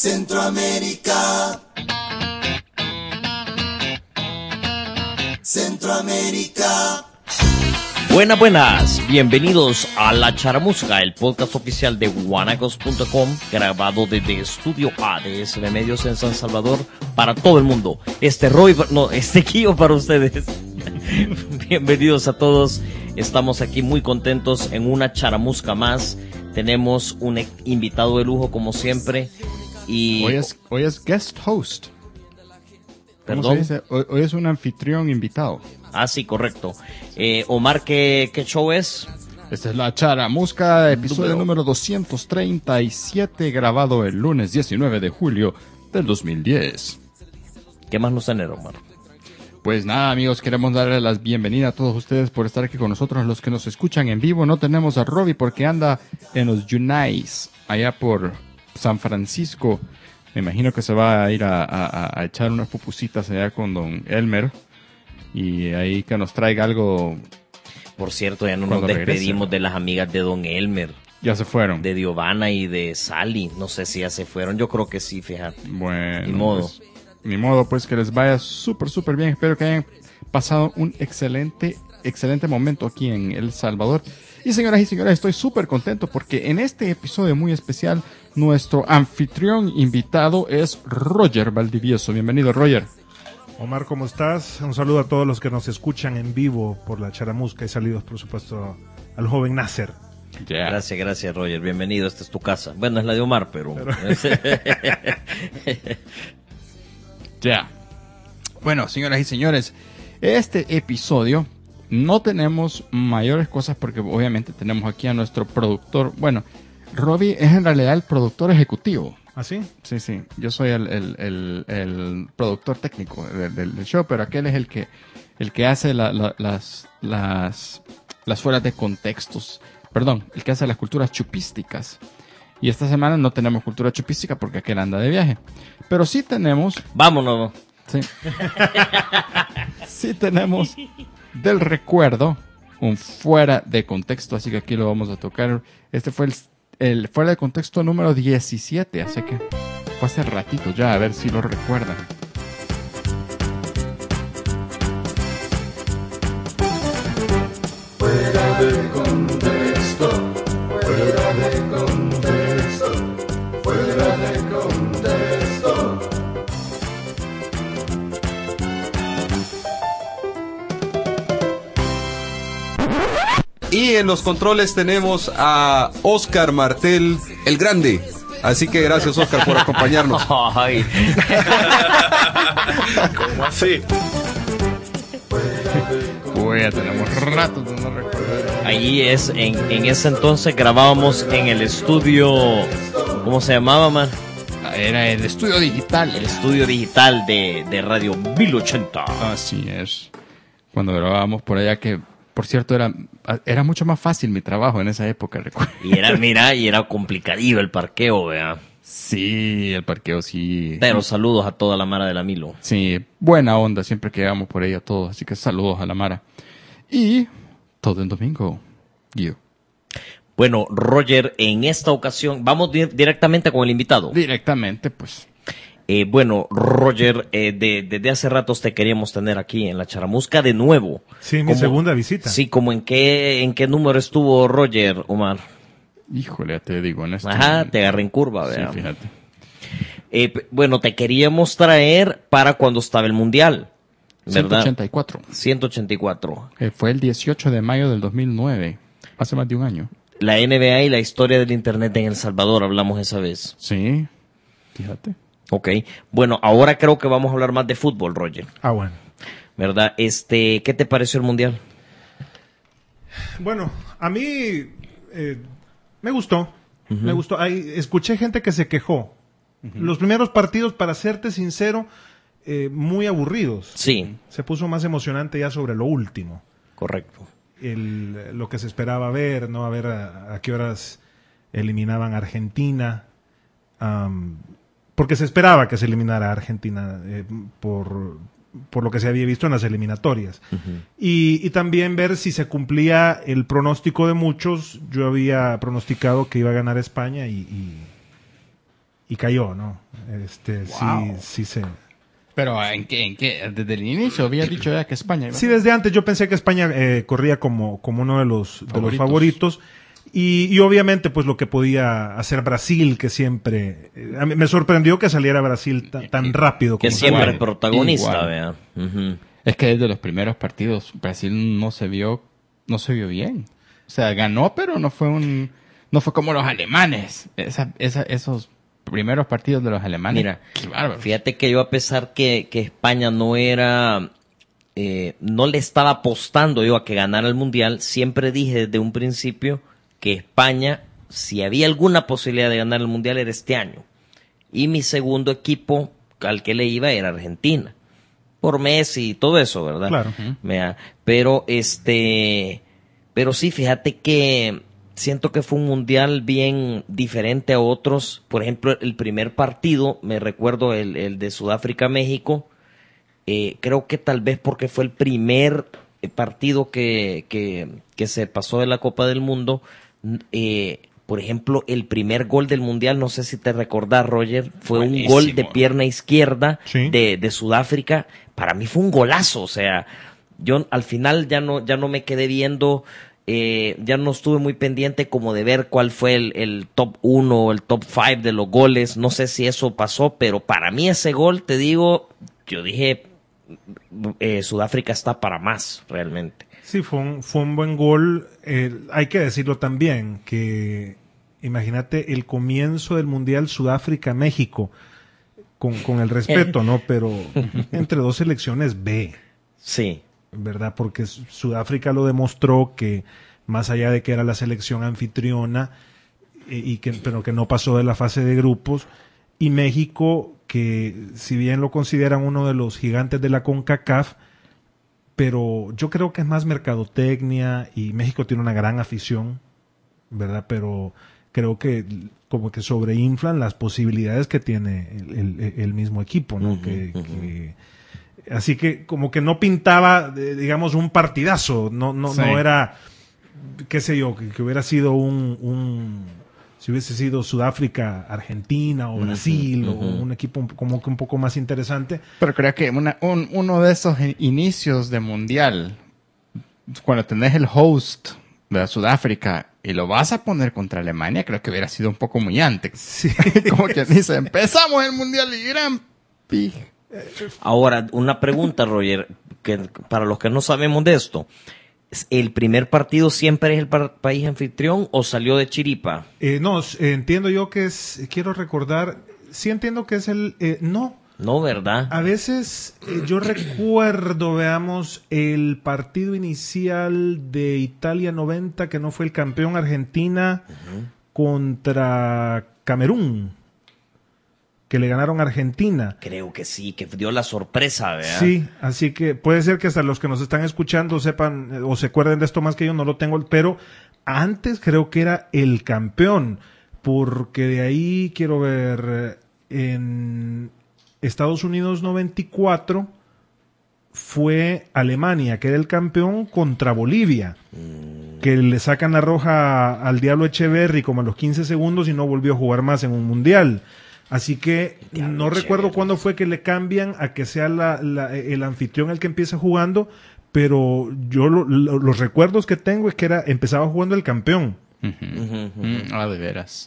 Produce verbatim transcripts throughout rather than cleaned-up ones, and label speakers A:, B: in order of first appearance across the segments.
A: Centroamérica. Centroamérica.
B: Buenas, buenas, bienvenidos a La Charamusca, el podcast oficial de guanacos punto com, grabado desde Estudio A de S B Medios en San Salvador para todo el mundo. Este Roy, no, este Kio para ustedes. Bienvenidos a todos, estamos aquí muy contentos en una Charamusca más. Tenemos un invitado de lujo como siempre y...
C: Hoy es, hoy es guest host. ¿Cómo
B: ¿Perdón?
C: se dice? Hoy, hoy es un anfitrión invitado.
B: Ah, sí, correcto. Eh, Omar, ¿qué, ¿qué show es?
C: Esta es la Charamusca, episodio
B: Número.
C: número doscientos treinta y siete, grabado el lunes diecinueve de julio del dos mil diez.
B: ¿Qué más nos tenemos, Omar?
C: Pues nada, amigos, queremos darles la bienvenida a todos ustedes por estar aquí con nosotros, los que nos escuchan en vivo. No tenemos a Robbie porque anda en los Junais, allá por San Francisco. Me imagino que se va a ir a, a, a echar unas pupusitas allá con don Elmer. Y ahí que nos traiga algo.
B: Por cierto, ya no nos
C: Cuando
B: despedimos
C: regrese.
B: de las amigas de don Elmer,
C: Ya se fueron.
B: de Diovana y de Sally. No sé si ya se fueron, yo creo que sí, fíjate.
C: Bueno,
B: Ni modo.
C: pues, ni modo, pues que les vaya súper, súper bien. Espero que hayan pasado un excelente, excelente momento aquí en El Salvador. Y señoras y señores, estoy súper contento porque en este episodio muy especial, nuestro anfitrión invitado es Roger Valdivieso. Bienvenido, Roger.
D: Omar, ¿cómo estás? Un saludo a todos los que nos escuchan en vivo por la Charamusca y saludos, por supuesto, al joven Nasser.
C: Yeah.
B: Gracias, gracias, Roger. Bienvenido, esta es tu casa. Bueno, es la de Omar, pero...
C: Ya. Bueno, señoras y señores, este episodio no tenemos mayores cosas porque obviamente tenemos aquí a nuestro productor. Bueno, Robbie es en realidad el productor ejecutivo.
D: ¿Ah, sí?
C: Sí, sí. Yo soy el, el, el, el productor técnico del, del- del show, pero aquel es el que el que hace la- la- las las las fueras de contextos. Perdón, el que hace las culturas chupísticas. Y esta semana no tenemos cultura chupística porque aquel anda de viaje. Pero sí tenemos,
B: Vámonos.
C: sí, sí tenemos del recuerdo un fuera de contexto, así que aquí lo vamos a tocar. Este fue el, el fuera de contexto número diecisiete, así que fue hace ratito ya, a ver si lo recuerdan.
A: Fuera de contexto. Fuera de contexto. Fuera de contexto.
E: Y en los controles tenemos a Oscar Martel, el grande. Así que gracias, Oscar, por acompañarnos.
B: Ay,
D: ¿Cómo así?
C: Uy, ya tenemos rato de no recordar.
B: ahí es, en, en ese entonces grabábamos en el estudio, ¿cómo se llamaba, man?
C: Era el estudio digital.
B: El estudio digital de, de Radio mil ochenta.
C: Así es. Cuando grabábamos por allá, que por cierto era, era mucho más fácil mi trabajo en esa época, recuerdo.
B: Y era, mira, y era complicadillo el parqueo, vea.
C: Sí, el parqueo sí.
B: Pero saludos a toda la mara de la Milo.
C: Sí, buena onda siempre que llegamos por ella todos, así que saludos a la Mara. Y todo el domingo, Guido.
B: Bueno, Roger, en esta ocasión, vamos di- directamente con el invitado.
C: Directamente, pues.
B: Eh, bueno, Roger, eh, de- desde hace ratos te queríamos tener aquí en la Charamusca de nuevo.
D: Sí, mi
B: Como-
D: segunda visita.
B: Sí, como en qué, en qué número estuvo Roger, Omar.
C: Híjole, ya te digo, en este
B: Ajá, te agarré en curva,
C: Sí,
B: vea.
C: fíjate.
B: Eh, p- bueno, te queríamos traer para cuando estaba el Mundial,
C: ciento
B: ¿verdad?
C: ochenta y cuatro.
B: ciento ochenta y cuatro.
C: Eh, fue el dieciocho de mayo del dos mil nueve. Hace más de un año.
B: La N B A y la historia del Internet en El Salvador, hablamos esa vez.
C: Sí, fíjate.
B: Ok. Bueno, ahora creo que vamos a hablar más de fútbol, Roger.
D: Ah, bueno.
B: ¿Verdad? Este, ¿qué te pareció el Mundial?
D: Bueno, a mí eh, me gustó. Me gustó. Hay, escuché gente que se quejó. Los primeros partidos, para serte sincero, eh, muy aburridos.
B: Sí,
D: Se puso más emocionante ya sobre lo último.
B: correcto.
D: El, lo que se esperaba ver, ¿no? A ver a, a qué horas eliminaban a Argentina. Am, porque se esperaba que se eliminara a Argentina eh, por, por lo que se había visto en las eliminatorias.
B: Ujú.
D: Y, y también ver si se cumplía el pronóstico de muchos. Yo había pronosticado que iba a ganar España y, y, y cayó, ¿no? Este,
C: Wow.
D: sí, sí se...
C: Pero ¿en qué? ¿En qué? Desde el inicio había dicho ya que España iba.
D: Sí, desde antes yo pensé que España eh, corría como, como uno de los, de los
C: Favoritos.
D: favoritos. Y, y obviamente, pues lo que podía hacer Brasil, que siempre. eh, a mí me sorprendió que saliera Brasil ta- tan rápido.
B: Que
D: como
B: siempre
D: salió.
B: es protagonista,
C: Igual.
B: vea. Ujú.
C: Es que desde los primeros partidos Brasil no se vio, no se vio bien. O sea, ganó, pero no fue un, no fue como los alemanes. Esa, esa, esos primeros partidos de los alemanes.
B: Mira,
C: qué bárbaro.
B: fíjate que yo a pesar que, que España no era, eh, no le estaba apostando yo a que ganara el Mundial, siempre dije desde un principio que España, si había alguna posibilidad de ganar el Mundial, era este año. Y mi segundo equipo al que le iba era Argentina. Por Messi y todo eso, ¿verdad?
D: Claro.
B: Vea, pero este, pero sí, fíjate que siento que fue un mundial bien diferente a otros. Por ejemplo, el primer partido, me recuerdo el, el de Sudáfrica-México, eh, creo que tal vez porque fue el primer eh, partido que, que, que se pasó de la Copa del Mundo. Eh, por ejemplo, el primer gol del mundial, no sé si te recordás, Roger, fue
C: Buenísimo.
B: un gol de pierna izquierda
D: Sí.
B: de, de Sudáfrica. Para mí fue un golazo, o sea, yo al final ya no, ya no me quedé viendo, eh, ya no estuve muy pendiente como de ver cuál fue el, el top uno o el top cinco de los goles, no sé si eso pasó, pero para mí ese gol, te digo, yo dije, eh, Sudáfrica está para más, realmente.
D: Sí, fue un, fue un buen gol. Eh, hay que decirlo también, que imagínate el comienzo del Mundial Sudáfrica-México, con, con el respeto, ¿no? Pero entre dos selecciones B,
B: Sí.
D: ¿verdad? Porque Sudáfrica lo demostró que más allá de que era la selección anfitriona, y, y que, pero que no pasó de la fase de grupos, y México, que si bien lo consideran uno de los gigantes de la CONCACAF, pero yo creo que es más mercadotecnia y México tiene una gran afición, ¿verdad? Pero creo que como que sobreinflan las posibilidades que tiene el, el- el mismo equipo, ¿no?
B: Ujú,
D: que,
B: ujú.
D: que- así que como que no pintaba, eh, digamos, un partidazo, no, no,
C: Sí.
D: no era, qué sé yo, que, que hubiera sido un, un, si hubiese sido Sudáfrica, Argentina o
B: Ujú,
D: Brasil,
B: ujú.
D: o un equipo un- como que un poco más interesante.
C: Pero creo que una- un- uno de esos in- inicios de mundial, cuando tenés el host de Sudáfrica y lo vas a poner contra Alemania, creo que hubiera sido un poco humillante.
D: Sí.
C: Como que dice, empezamos el mundial y gran pij.
B: Ahora, una pregunta, Roger, que para los que no sabemos de esto, ¿el primer partido siempre es el par- país anfitrión o salió de chiripa?
D: Eh, no, s- eh, entiendo yo que es, quiero recordar, sí entiendo que es el, eh, no,
B: No, ¿verdad?
D: a veces eh, yo recuerdo, veamos, el partido inicial de Italia noventa, que no fue el campeón Argentina, contra Camerún, que le ganaron a Argentina.
B: Creo que sí, que dio la sorpresa, ¿verdad?
D: Sí, así que puede ser que hasta los que nos están escuchando sepan eh, o se acuerden de esto más que yo, no lo tengo, pero antes creo que era el campeón, porque de ahí quiero ver, eh, en Estados Unidos noventa y cuatro fue Alemania, que era el campeón contra Bolivia, que le sacan la roja al Diablo Echeverry como a los quince segundos y no volvió a jugar más en un mundial. Así que
B: Diablo
D: no recuerdo
B: Echeverry.
D: cuándo fue que le cambian a que sea la- la- el anfitrión el que empieza jugando, pero yo lo- lo- los recuerdos que tengo es que era empezaba jugando el campeón,
B: Ujú, ujú.
C: Mm, ah, de veras.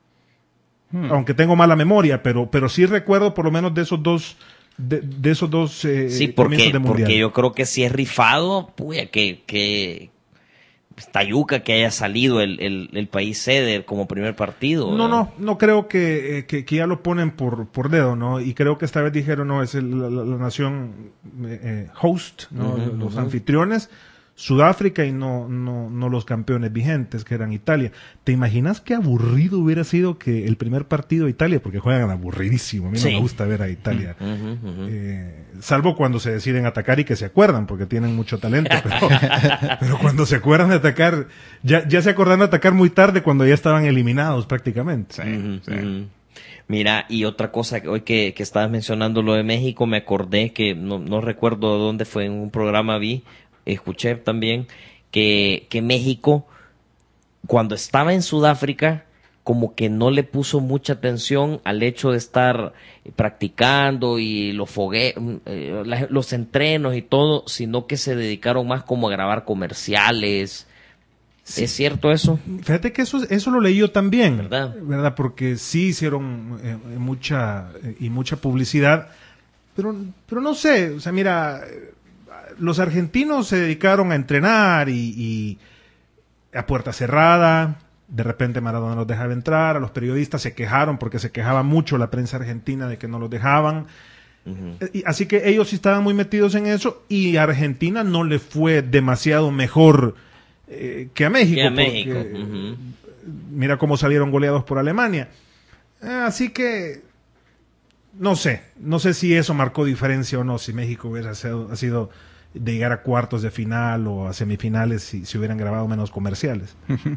D: aunque tengo mala memoria, pero pero sí recuerdo por lo menos de esos dos de, de esos dos eh,
B: Sí,
D: comienzos
B: porque,
D: de mundial.
B: porque yo creo que si es rifado, puya, que, que está yuca que haya salido el, el, el país sede como primer partido.
D: No,
B: ¿verdad?
D: no, no creo que, eh, que, que ya lo ponen por, por dedo, ¿no? Y creo que esta vez dijeron, no, es el- la, la- la nación eh, eh, host, ¿no?
B: Ujú,
D: Los
B: ujú.
D: anfitriones, Sudáfrica y no, no, no los campeones vigentes, que eran Italia. ¿Te imaginas qué aburrido hubiera sido que el primer partido de Italia, porque juegan aburridísimo, a mí
B: Sí.
D: no me gusta ver a Italia.
B: Ujú, ujú.
D: Eh, salvo cuando se deciden atacar y que se acuerdan, porque tienen mucho talento, pero, pero cuando se acuerdan de atacar, ya, ya se acordaron de atacar muy tarde cuando ya estaban eliminados prácticamente.
B: Ujú,
C: sí.
B: ujú. Mira, y otra cosa que hoy que, que estabas mencionando lo de México, me acordé que no, no recuerdo dónde fue, en un programa vi, escuché también que, que México, cuando estaba en Sudáfrica, como que no le puso mucha atención al hecho de estar practicando y los fogue eh, la- los entrenos y todo, sino que se dedicaron más como a grabar comerciales.
D: Sí.
B: ¿Es cierto eso?
D: Fíjate que eso, eso lo leí yo también,
B: ¿Verdad?
D: ¿verdad? Porque sí hicieron eh, mucha eh, y mucha publicidad, pero, pero no sé, o sea, mira, eh, los argentinos se dedicaron a entrenar y, y a puerta cerrada. De repente Maradona los dejaba entrar, a los periodistas se quejaron porque se quejaba mucho la prensa argentina de que no los dejaban.
B: Ujú.
D: Y- así que ellos sí estaban muy metidos en eso y a Argentina no le fue demasiado mejor eh, que a México.
B: Que a
D: porque,
B: México. Ujú.
D: Mira cómo salieron goleados por Alemania. Eh, así que no sé, no sé si eso marcó diferencia o no, si México hubiera sido, ha sido de llegar a cuartos de final o a semifinales si, si hubieran grabado menos comerciales.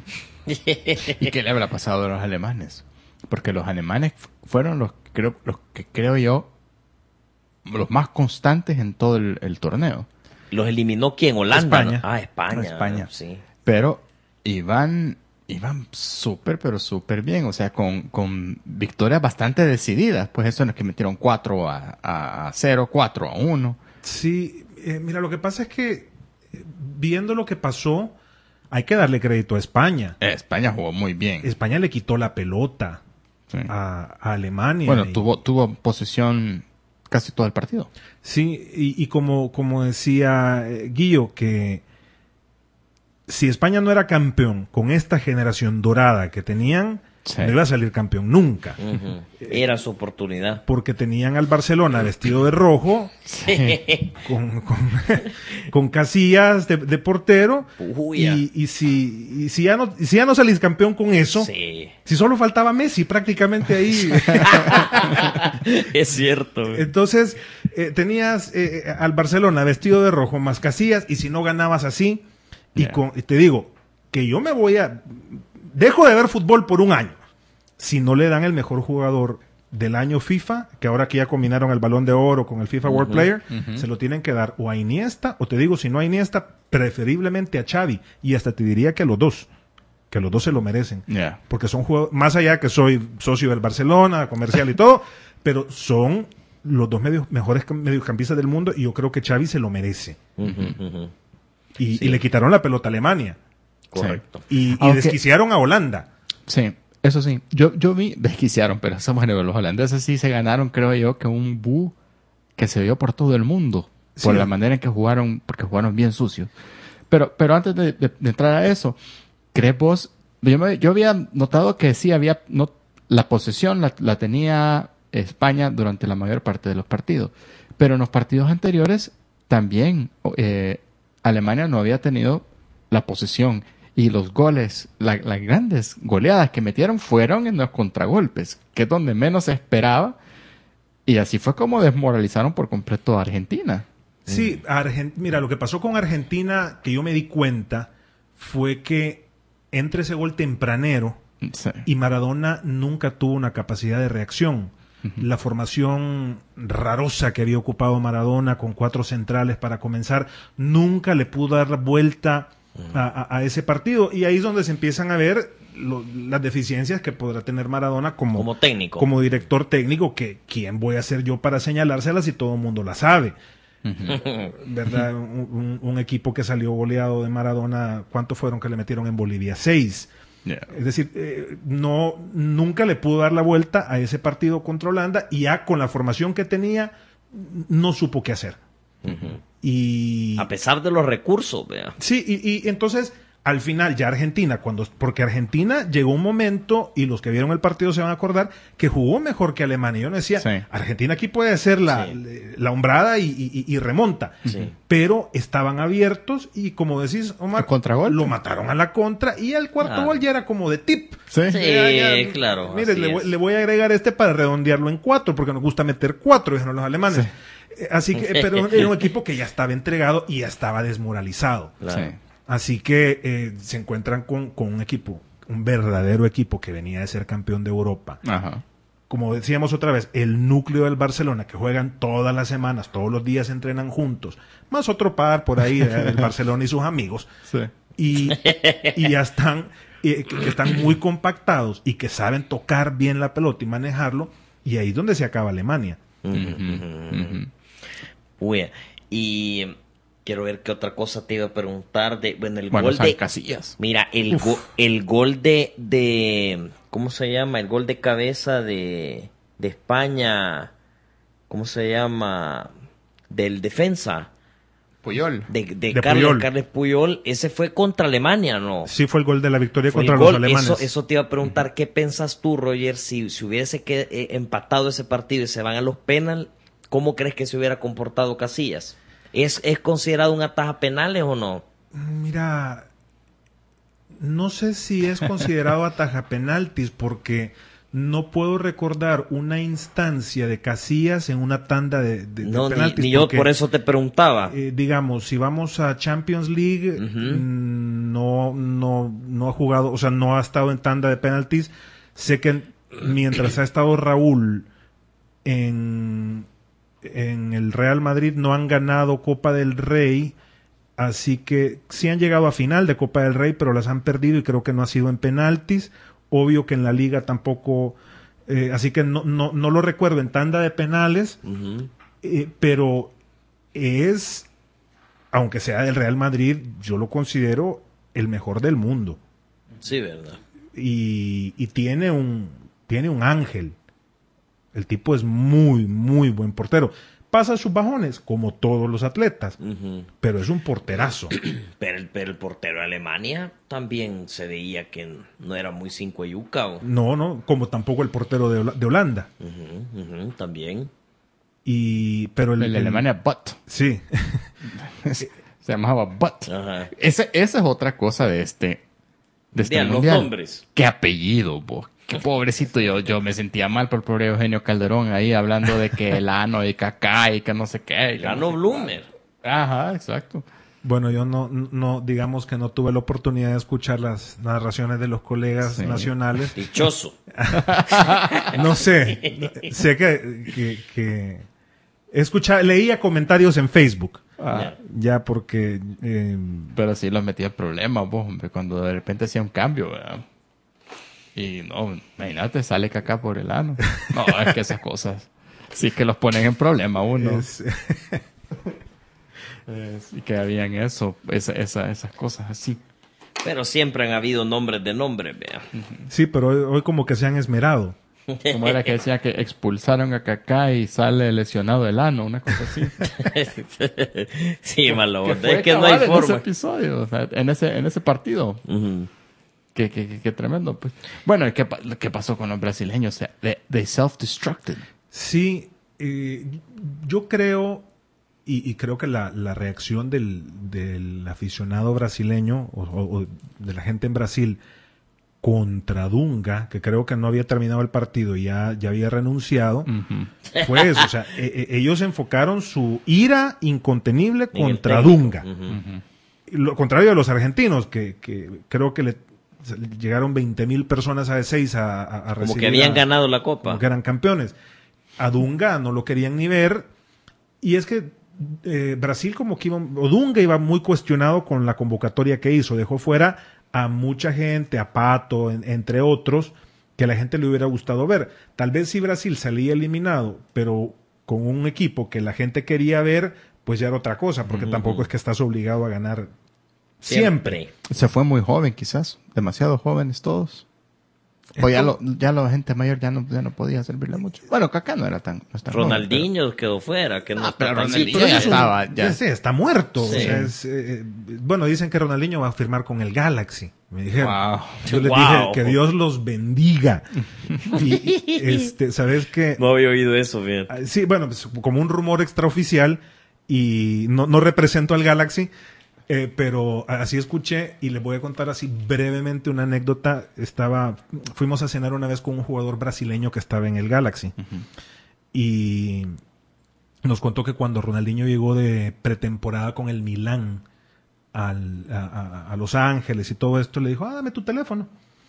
C: ¿Y qué le habrá pasado a los alemanes? Porque los alemanes fu- fueron los, creo, los que creo yo, los más constantes en todo el, el torneo.
B: ¿Los eliminó quién? ¿Holanda?
D: España.
B: ¿no? Ah, España.
C: España.
B: Sí.
C: Pero iban, iban súper, pero súper bien. O sea, con, con victorias bastante decididas. Pues eso no es que metieron cuatro a, a cero, cuatro a uno.
D: Sí, eh, mira, lo que pasa es que eh, viendo lo que pasó, hay que darle crédito a España.
C: España jugó muy bien.
D: España le quitó la pelota
C: Sí.
D: a, a Alemania.
C: Bueno,
D: y-
C: tuvo, tuvo posesión casi todo el partido.
D: Sí, y, y como, como decía eh, Guillo, que si España no era campeón con esta generación dorada que tenían,
C: Sí.
D: no iba a salir campeón nunca.
B: Ujú. Era su oportunidad.
D: Porque tenían al Barcelona vestido de rojo, con, con, con Casillas de, de portero.
B: Uy, ya.
D: y, y, si, y si ya no, y si ya no salís campeón con eso,
B: Sí.
D: si solo faltaba Messi prácticamente ahí.
B: Es cierto.
D: Entonces, eh, tenías eh, al Barcelona vestido de rojo más Casillas, y si no ganabas así, y,
C: Yeah.
D: con, y te digo que yo me voy a. Dejo de ver fútbol por un año. Si no le dan el mejor jugador del año FIFA, que ahora que ya combinaron el Balón de Oro con el FIFA World Player, se lo tienen que dar o a Iniesta, o te digo, si no a Iniesta, preferiblemente a Xavi, y hasta te diría que a los dos, que los dos se lo merecen.
C: Yeah.
D: Porque son jugadores, más allá que soy socio del Barcelona, comercial y todo, pero son los dos medios, mejores cam- mediocampistas del mundo, y yo creo que Xavi se lo merece.
B: Ujú, ujú.
D: Y,
B: Sí.
D: y le quitaron la pelota a Alemania.
B: Correcto.
D: Y, y
C: Aunque-
D: desquiciaron a Holanda.
C: Sí, eso sí. Yo, yo vi, desquiciaron, pero somos de los holandeses sí se ganaron, creo yo, que un bu que se vio por todo el mundo. Por
D: Sí.
C: la manera en que jugaron, porque jugaron bien sucios. Pero, pero antes de, de- de entrar a eso, ¿crees vos? Yo, me- yo había notado que sí había, no, la posesión la, la tenía España durante la mayor parte de los partidos. Pero en los partidos anteriores también eh, Alemania no había tenido la posesión. Y los goles, la- las grandes goleadas que metieron fueron en los contragolpes, que es donde menos se esperaba. Y así fue como desmoralizaron por completo a Argentina.
D: Sí, Argen- mira, lo que pasó con Argentina, que yo me di cuenta, fue que entre ese gol tempranero
C: Sí.
D: y Maradona nunca tuvo una capacidad de reacción. La formación rarosa que había ocupado Maradona con cuatro centrales para comenzar, nunca le pudo dar la vuelta a, a- a ese partido. Y ahí es donde se empiezan a ver lo- las deficiencias que podrá tener Maradona como,
B: Como técnico.
D: como director técnico, que quién voy a ser yo para señalárselas si todo el mundo la sabe. ¿Verdad? Un, un- un equipo que salió goleado de Maradona, ¿cuántos fueron que le metieron en Bolivia? Seis.
C: Yeah.
D: Es decir, eh, no, nunca le pudo dar la vuelta a ese partido contra Holanda, y ya con la formación que tenía, no supo qué hacer.
B: Ujú.
D: Y
B: A pesar de los recursos, vea.
D: sí, y, y entonces al final ya Argentina, cuando, porque Argentina llegó un momento, y los que vieron el partido se van a acordar, que jugó mejor que Alemania. Yo no decía,
C: Sí.
D: Argentina aquí puede hacer la,
B: Sí.
D: la hombrada y, y- y remonta.
B: Sí.
D: Pero estaban abiertos, y como decís, Omar,
C: El contragolpe.
D: lo mataron a la contra, y el cuarto
B: Ah.
D: gol ya era como de tip.
C: Sí.
B: Sí,
D: Ya, ya,
B: claro.
D: Mire,
B: así
D: le,
B: es.
D: voy- le voy a agregar este para redondearlo en cuatro, porque nos gusta meter cuatro, dijeron los alemanes. Eh, Así que, pero era un equipo que ya estaba entregado y ya estaba desmoralizado.
B: Claro.
C: Sí.
D: Así que eh, se encuentran con, con un equipo, un verdadero equipo que venía de ser campeón de Europa.
C: Ajá.
D: Como decíamos otra vez, el núcleo del Barcelona, que juegan todas las semanas, todos los días entrenan juntos, más otro par por ahí, eh, el Barcelona y sus amigos,
C: Sí.
D: y, y ya están eh, que, que están muy compactados y que saben tocar bien la pelota y manejarlo, y ahí es donde se acaba Alemania.
B: Ujú, ujú. Uy, y quiero ver qué otra cosa te iba a preguntar de, bueno, el
C: Bueno,
B: gol
C: San
B: de
C: Casillas.
B: Mira, el go- el gol de de ¿cómo se llama? El gol de cabeza de de España, ¿cómo se llama? Del defensa
C: Puyol.
B: de, de,
D: De
B: Carles,
D: Puyol.
B: Carles Puyol, ese fue contra Alemania, ¿no?
D: Sí, fue el gol de la victoria
B: Fue el
D: contra
B: gol.
D: los alemanes.
B: Eso, eso te iba a preguntar, ¿qué pensás tú, Roger, si, si hubiese que, eh, empatado ese partido y se van a los penal, ¿cómo crees que se hubiera comportado Casillas? ¿Es, es considerado un ataja penales o no?
D: Mira, no sé si es considerado ataja penaltis porque no puedo recordar una instancia de Casillas en una tanda de, de, de
B: No, ni,
D: penaltis.
B: ni yo
D: porque,
B: por eso te preguntaba.
D: eh, digamos, si vamos a Champions League,
B: Ujú.
D: mm, no, no, no ha jugado, o sea, no ha estado en tanda de penaltis. Sé que mientras ha estado Raúl en, en el Real Madrid no han ganado Copa del Rey. Así que sí han llegado a final de Copa del Rey, pero las han perdido y creo que no ha sido en penaltis. Obvio que en la liga tampoco, eh, así que no, no, no lo recuerdo en tanda de penales,
B: Ujú.
D: eh, pero es, aunque sea del Real Madrid, yo lo considero el mejor del mundo.
B: Sí, verdad.
D: Y, y tiene un, tiene un ángel. El tipo es muy, muy buen portero. Pasa sus bajones, como todos los atletas,
B: Ujú.
D: pero es un porterazo.
B: Pero el, pero el portero de Alemania también se veía que no era muy cinco yuca. ¿O?
D: No, no, como tampoco el portero de, Hola- de Holanda.
B: Ujú, ujú, también.
D: Y, pero el,
C: El de
D: el-
C: Alemania, Butt.
D: Sí.
C: Se llamaba Butt.
B: Ajá.
C: Ese, esa es otra cosa de este, de este
B: Vean los
C: mundial.
B: nombres.
C: Qué apellido, vos. Qué pobrecito. Yo, yo me sentía mal por el pobre Eugenio Calderón ahí hablando de que el ano y Kaká y que no sé qué. y que no
B: Ganó
C: sé
B: Blumer.
C: cuál. Ajá, exacto.
D: Bueno, yo no, no, digamos que no tuve la oportunidad de escuchar las narraciones de los colegas
C: Sí.
D: nacionales.
B: Dichoso.
D: No sé, no- sé que, que, que escucha, leía comentarios en Facebook,
C: Ah,
D: ya porque eh,
C: Pero sí los metía en problemas, vos, hombre, cuando de repente hacía un cambio, ¿verdad? Y no, imagínate, sale Kaká por el ano. No, es que esas cosas sí que los ponen en problema a uno.
D: es-
C: Eh, sí que habían eso, esa, esa, esas cosas así.
B: Pero siempre han habido nombres de nombres, vea.
D: sí, pero hoy, hoy como que se han esmerado.
C: Como era que decía que expulsaron a Kaká y sale lesionado el ano, una cosa así.
B: Sí, malo.
C: Que
B: Es
C: fue
B: que no hay
C: cabal en ese
B: forma.
C: episodio, o sea, en ese, en ese partido.
B: Ujú.
C: Qué, qué, qué, qué tremendo, pues. Bueno, ¿qué, pa- qué pasó con los brasileños? O sea, they, they self-destructed.
D: Sí, eh, yo creo, y, y creo que la, la reacción del, del aficionado brasileño o, o- o de la gente en Brasil contra Dunga, que creo que no había terminado el partido y ya, ya había renunciado,
C: Ujú.
D: fue eso. O sea, e- e- ellos enfocaron su ira incontenible
B: En el
D: contra
B: técnico.
D: Dunga.
B: Ujú.
D: Lo contrario de los argentinos, que, que creo que le llegaron veinte mil personas a seis a, a, a
B: Como
D: recibir
B: que habían
D: a-
B: ganado la copa.
D: como que eran campeones. A Dunga no lo querían ni ver. Y es que eh, Brasil como que iba, o Dunga iba muy cuestionado con la convocatoria que hizo. Dejó fuera a mucha gente, a Pato, en- entre otros, que a la gente le hubiera gustado ver. Tal vez si Brasil salía eliminado, pero con un equipo que la gente quería ver, pues ya era otra cosa, porque tampoco es que estás obligado a ganar siempre.
C: Se fue muy joven, quizás. Demasiado jóvenes todos. O ya, lo, ya la gente mayor ya no, ya no podía servirle mucho. Bueno, Kaká no era tan... No es tan joven,
B: Ronaldinho quedó fuera, que no
C: Ah,
B: está
C: pero
B: tan-
C: Ronaldinho
B: Sí,
C: ya
B: pero
C: estaba,
D: Ya
C: ya.
D: sé, está muerto.
B: Sí.
D: O sea, es, eh, bueno, dicen que Ronaldinho va a firmar con el Galaxy. Me dijeron.
C: Wow.
D: Yo les
B: Wow.
D: dije que Dios los bendiga. Y, este, ¿sabes qué?
B: No había oído eso, bien.
D: Ah, Sí, bueno, pues, como un rumor extraoficial y no, no represento al Galaxy, eh, pero así escuché y les voy a contar así brevemente una anécdota. Estaba, fuimos a cenar una vez con un jugador brasileño que estaba en el Galaxy y nos contó que cuando Ronaldinho llegó de pretemporada con el Milán al- a, a- a Los Ángeles y todo esto, le dijo, ah, dame tu teléfono.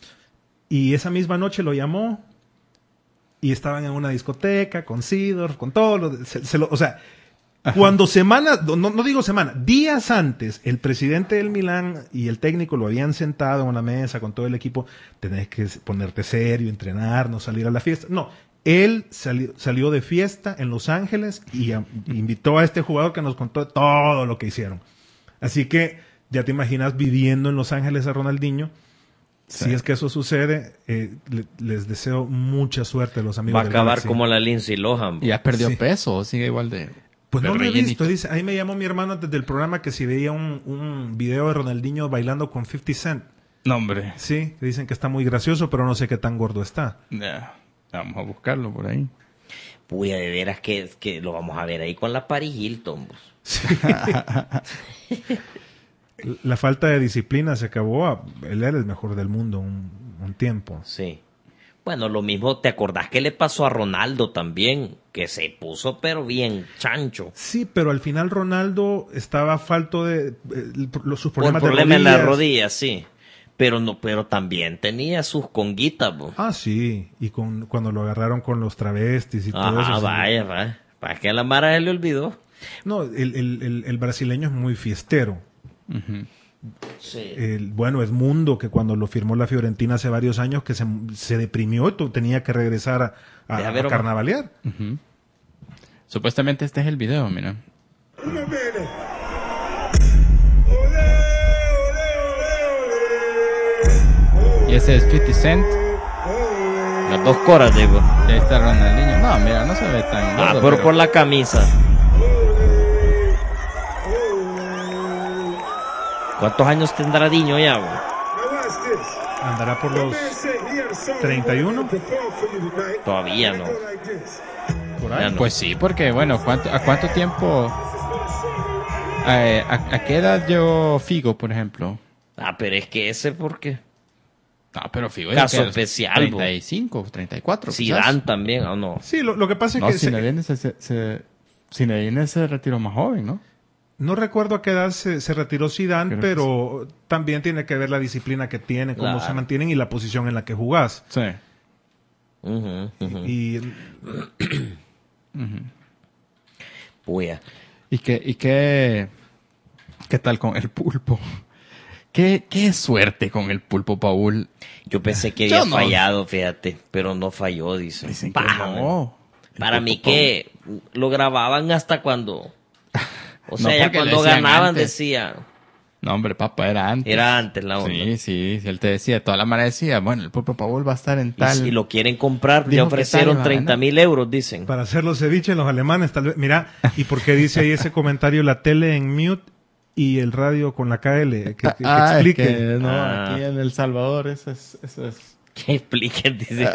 D: Y esa misma noche lo llamó y estaban en una discoteca con Sidor, con todo lo, se- se lo- o sea, Cuando semana, no, no digo semana, días antes, el presidente del Milán y el técnico lo habían sentado en una mesa con todo el equipo, tenés que ponerte serio, entrenar, no salir a la fiesta. No, él salió, salió de fiesta en Los Ángeles y a, invitó a este jugador que nos contó todo lo que hicieron. Así que ya te imaginas viviendo en Los Ángeles a Ronaldinho. Sí. Si es que eso sucede, eh, le, les deseo mucha suerte a los amigos.
B: Va a
D: del
B: acabar
D: Galaxy.
B: como la Lindsay Lohan.
C: Ya perdió
D: Sí.
C: peso, sigue igual de...
D: Pues
C: de
D: no lo he
C: rellenito.
D: visto, dice. Ahí me llamó mi hermano antes del programa que si veía un, un video de Ronaldinho bailando con cincuenta Cent.
C: No, hombre.
D: Sí, que dicen que está muy gracioso, pero no sé qué tan gordo está.
C: Ya, vamos a buscarlo por ahí.
B: Puya, de veras que, que lo vamos a ver ahí con la Paris Hilton. Pues.
D: La falta de disciplina se acabó. A, él era el mejor del mundo un, un tiempo.
B: Sí. Bueno, lo mismo, ¿te acordás que le pasó a Ronaldo también? Que se puso pero bien chancho.
D: Sí, pero al final Ronaldo estaba falto de eh, los, sus
B: Por
D: problemas
B: problema
D: de
B: en la
D: rodillas.
B: rodilla, sí. Pero no, pero también tenía sus conguitas, bo.
D: Ah, sí. Y con, cuando lo agarraron con los travestis y todo
B: Ah,
D: eso. sí.
B: vaya, vaya. Para que a la Mara se le olvidó.
D: No, el, el, el, el brasileño es muy fiestero.
C: Ujú.
B: Sí.
D: El, bueno, Edmundo, que cuando lo firmó la Fiorentina hace varios años, que se, se deprimió y tu- tenía que regresar a, a,
B: Deja
D: a
B: ver, Omar.
D: carnavalear.
C: Ujú. Supuestamente este es el video, mira. Y ese es cincuenta Cent.
B: Las dos coras, digo.
C: Y ahí está Ronaldinho. No, mira, no se ve tan
B: Ah,
C: gordo,
B: pero por la camisa. ¿Cuántos años tendrá Diño ya, bo?
D: Andará por los treinta y uno.
B: Todavía no.
D: Por
B: Ya
D: ahí.
B: no.
C: Pues sí, porque bueno, ¿cuánto, ¿a cuánto tiempo? eh, a, ¿A qué edad llegó Figo, por ejemplo?
B: Ah, pero es que ese porque
C: No, pero Figo
B: Caso
C: que a los
B: especial, bo.
C: treinta y cinco, treinta y cuatro.
B: Zidane también, ¿o no?
D: Sí, lo, lo que pasa es
C: No,
D: que se-
C: Zinedine se, se, se, Zinedine se retiró más joven, ¿no?
D: no recuerdo a qué edad se, se retiró Zidane,
C: Creo que
D: pero también tiene que ver la disciplina que tiene, cómo
B: Claro.
D: se mantienen y la posición en la que jugás.
C: Sí.
B: Ujú, ujú.
D: Y
B: Puya.
C: ¿Y qué, y qué, qué tal con el pulpo? ¿Qué, qué suerte con el pulpo, Paul?
B: Yo pensé que
C: Yo
B: había
C: no.
B: fallado, fíjate, pero no falló, dicen.
C: Dicen que
B: Paja,
C: no. El
B: Para
C: pulpo
B: mí
C: Paul.
B: que lo grababan hasta cuando... O sea,
C: No,
B: ya
C: porque
B: cuando
C: decían
B: ganaban
C: antes.
B: decían...
C: No, hombre, papá, era antes.
B: Era antes la onda.
C: Sí, sí, sí, él te decía, toda la mara decía, bueno, el pulpo Paul va a estar en
B: Y
C: tal...
B: si lo quieren comprar,
C: Dijo
B: ya
C: que
B: ofrecieron
C: tal iba a
B: treinta
C: ganar.
B: mil euros, dicen.
D: para hacer los ceviches, los alemanes, tal vez. Mira, ¿y por qué dice ahí ese comentario la tele en mute y el radio con la K L? Que, que- que
C: Ah, es
D: explique.
C: que no,
B: Ah.
C: aquí en El Salvador eso es... Eso es...
B: Que expliquen, dice.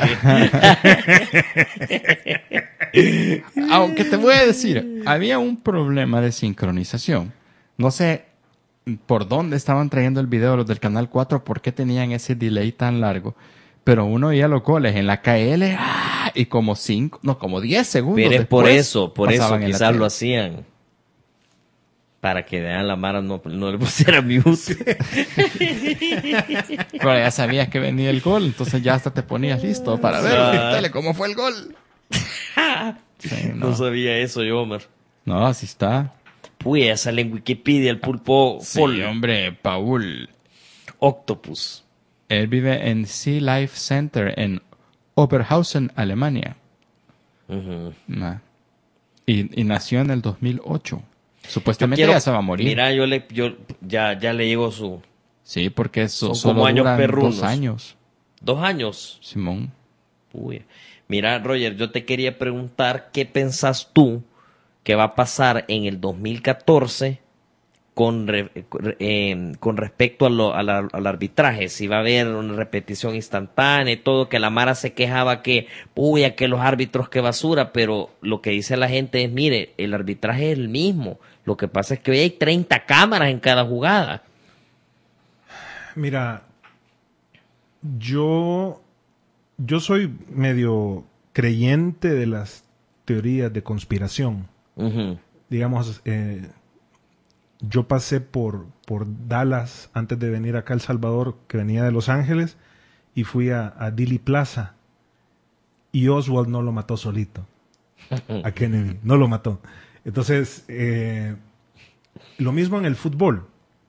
C: Aunque te voy a decir, había un problema de sincronización. No sé por dónde estaban trayendo el video los del Canal cuatro, por qué tenían ese delay tan largo. Pero uno oía los goles en la K L ¡ah! Y como cinco, no, como diez segundos
B: Pero es por
C: después
B: eso, por eso
C: pasaban en la
B: quizás
C: tele.
B: lo hacían. Para que vean la Mara no, no le pusiera mute.
C: Pero ya sabías que venía el gol, entonces ya hasta te ponías listo para ver
B: Ah.
C: en la tele cómo fue el gol. Sí,
B: No
C: no.
B: sabía eso yo, Omar.
C: No, así está.
B: Puya, ya sale en Wikipedia el pulpo
C: Sí,
B: Paul
C: hombre, Paul.
B: Octopus.
C: Él vive en Sea Life Center en Oberhausen, Alemania.
B: Ujú.
C: Nah. Y, y nació en el dos mil ocho.
B: Yo
C: Supuestamente
B: quiero-
C: ya se va a morir.
B: Mira, yo le, yo, ya, ya le llegó su
C: Sí, porque eso
B: Son
C: solo
B: como años
C: duran
B: perrunos.
C: dos años,
B: dos años.
C: Simón.
B: Puya. Mira, Roger, yo te quería preguntar qué pensás tú que va a pasar en el dos mil catorce con, re- eh, con respecto a lo- a la- al arbitraje. Si va a haber una repetición instantánea y todo, que la Mara se quejaba que, puya, que los árbitros qué basura, pero lo que dice la gente es, mire, el arbitraje es el mismo. Lo que pasa es que hoy hay treinta cámaras en cada jugada.
D: Mira, yo, yo soy medio creyente de las teorías de conspiración.
B: Ujú.
D: Digamos, eh, yo pasé por, por Dallas antes de venir acá a El Salvador, que venía de Los Ángeles, y fui a, a Dealey Plaza. Y Oswald no lo mató solito. A Kennedy, no lo mató. Entonces, eh, lo mismo en el fútbol.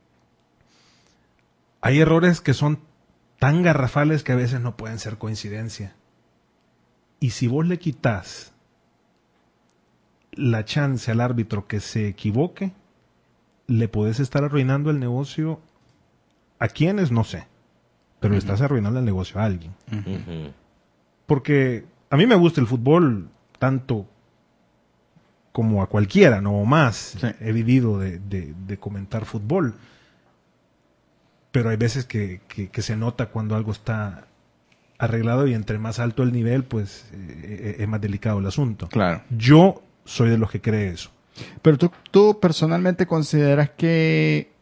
D: Hay errores que son tan garrafales que a veces no pueden ser coincidencia. Y si vos le quitas la chance al árbitro que se equivoque, le podés estar arruinando el negocio a quienes, no sé, pero le estás arruinando el negocio a alguien.
B: Ujú.
D: Porque a mí me gusta el fútbol tanto como a cualquiera, no más.
C: Sí.
D: He vivido de, de- de comentar fútbol. Pero hay veces que, que- que se nota cuando algo está arreglado y entre más alto el nivel, pues eh, es más delicado el asunto.
C: Claro.
D: Yo soy de los que cree eso.
C: Pero tú, tú personalmente consideras que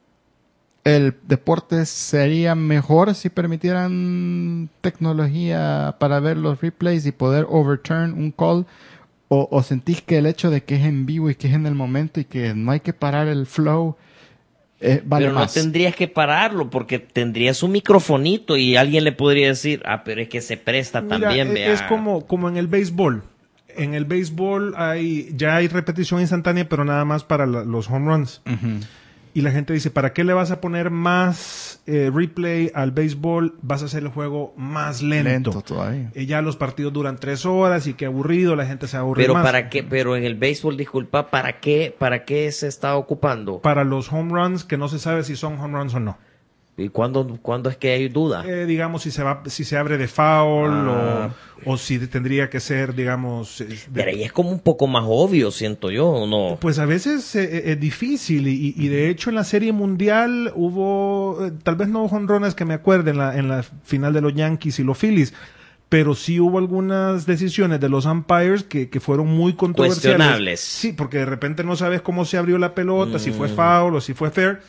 C: el deporte sería mejor si permitieran tecnología para ver los replays y poder overturn un call, o, o sentís que el hecho de que es en vivo y que es en el momento y que no hay que parar el flow eh, vale
B: Pero no
C: más.
B: tendrías que pararlo porque tendrías un microfonito y alguien le podría decir, ah, pero es que se presta
D: Mira,
B: también,
D: e-
B: vea.
D: es como, como en el béisbol. En el béisbol hay, ya hay repetición instantánea, pero nada más para la- los home runs.
C: Ujú.
D: Y la gente dice, ¿para qué le vas a poner más eh, replay al béisbol? Vas a hacer el juego más lento.
C: Lento todavía.
D: Eh, ya los partidos duran tres horas y qué aburrido, la gente se aburre
B: Pero
D: más.
B: para qué, pero en el béisbol, disculpa, ¿para qué, para qué se está ocupando?
D: Para los home runs que no se sabe si son home runs o no.
B: ¿Y cuándo, cuándo es que hay duda?
D: Eh, digamos, si se va, si se abre de foul
B: Ah.
D: o, o si tendría que ser, digamos... es de-
B: Pero ahí es como un poco más obvio, siento yo, ¿o no?
D: Pues a veces eh, es difícil y, y de hecho en la Serie Mundial hubo, eh, tal vez no jonrones que me acuerde en la, en la final de los Yankees y los Phillies, pero sí hubo algunas decisiones de los umpires que, que fueron muy controversiales.
B: Cuestionables.
D: Sí, porque de repente no sabes cómo se abrió la pelota, si
B: Mm.
D: fue foul o si fue fair.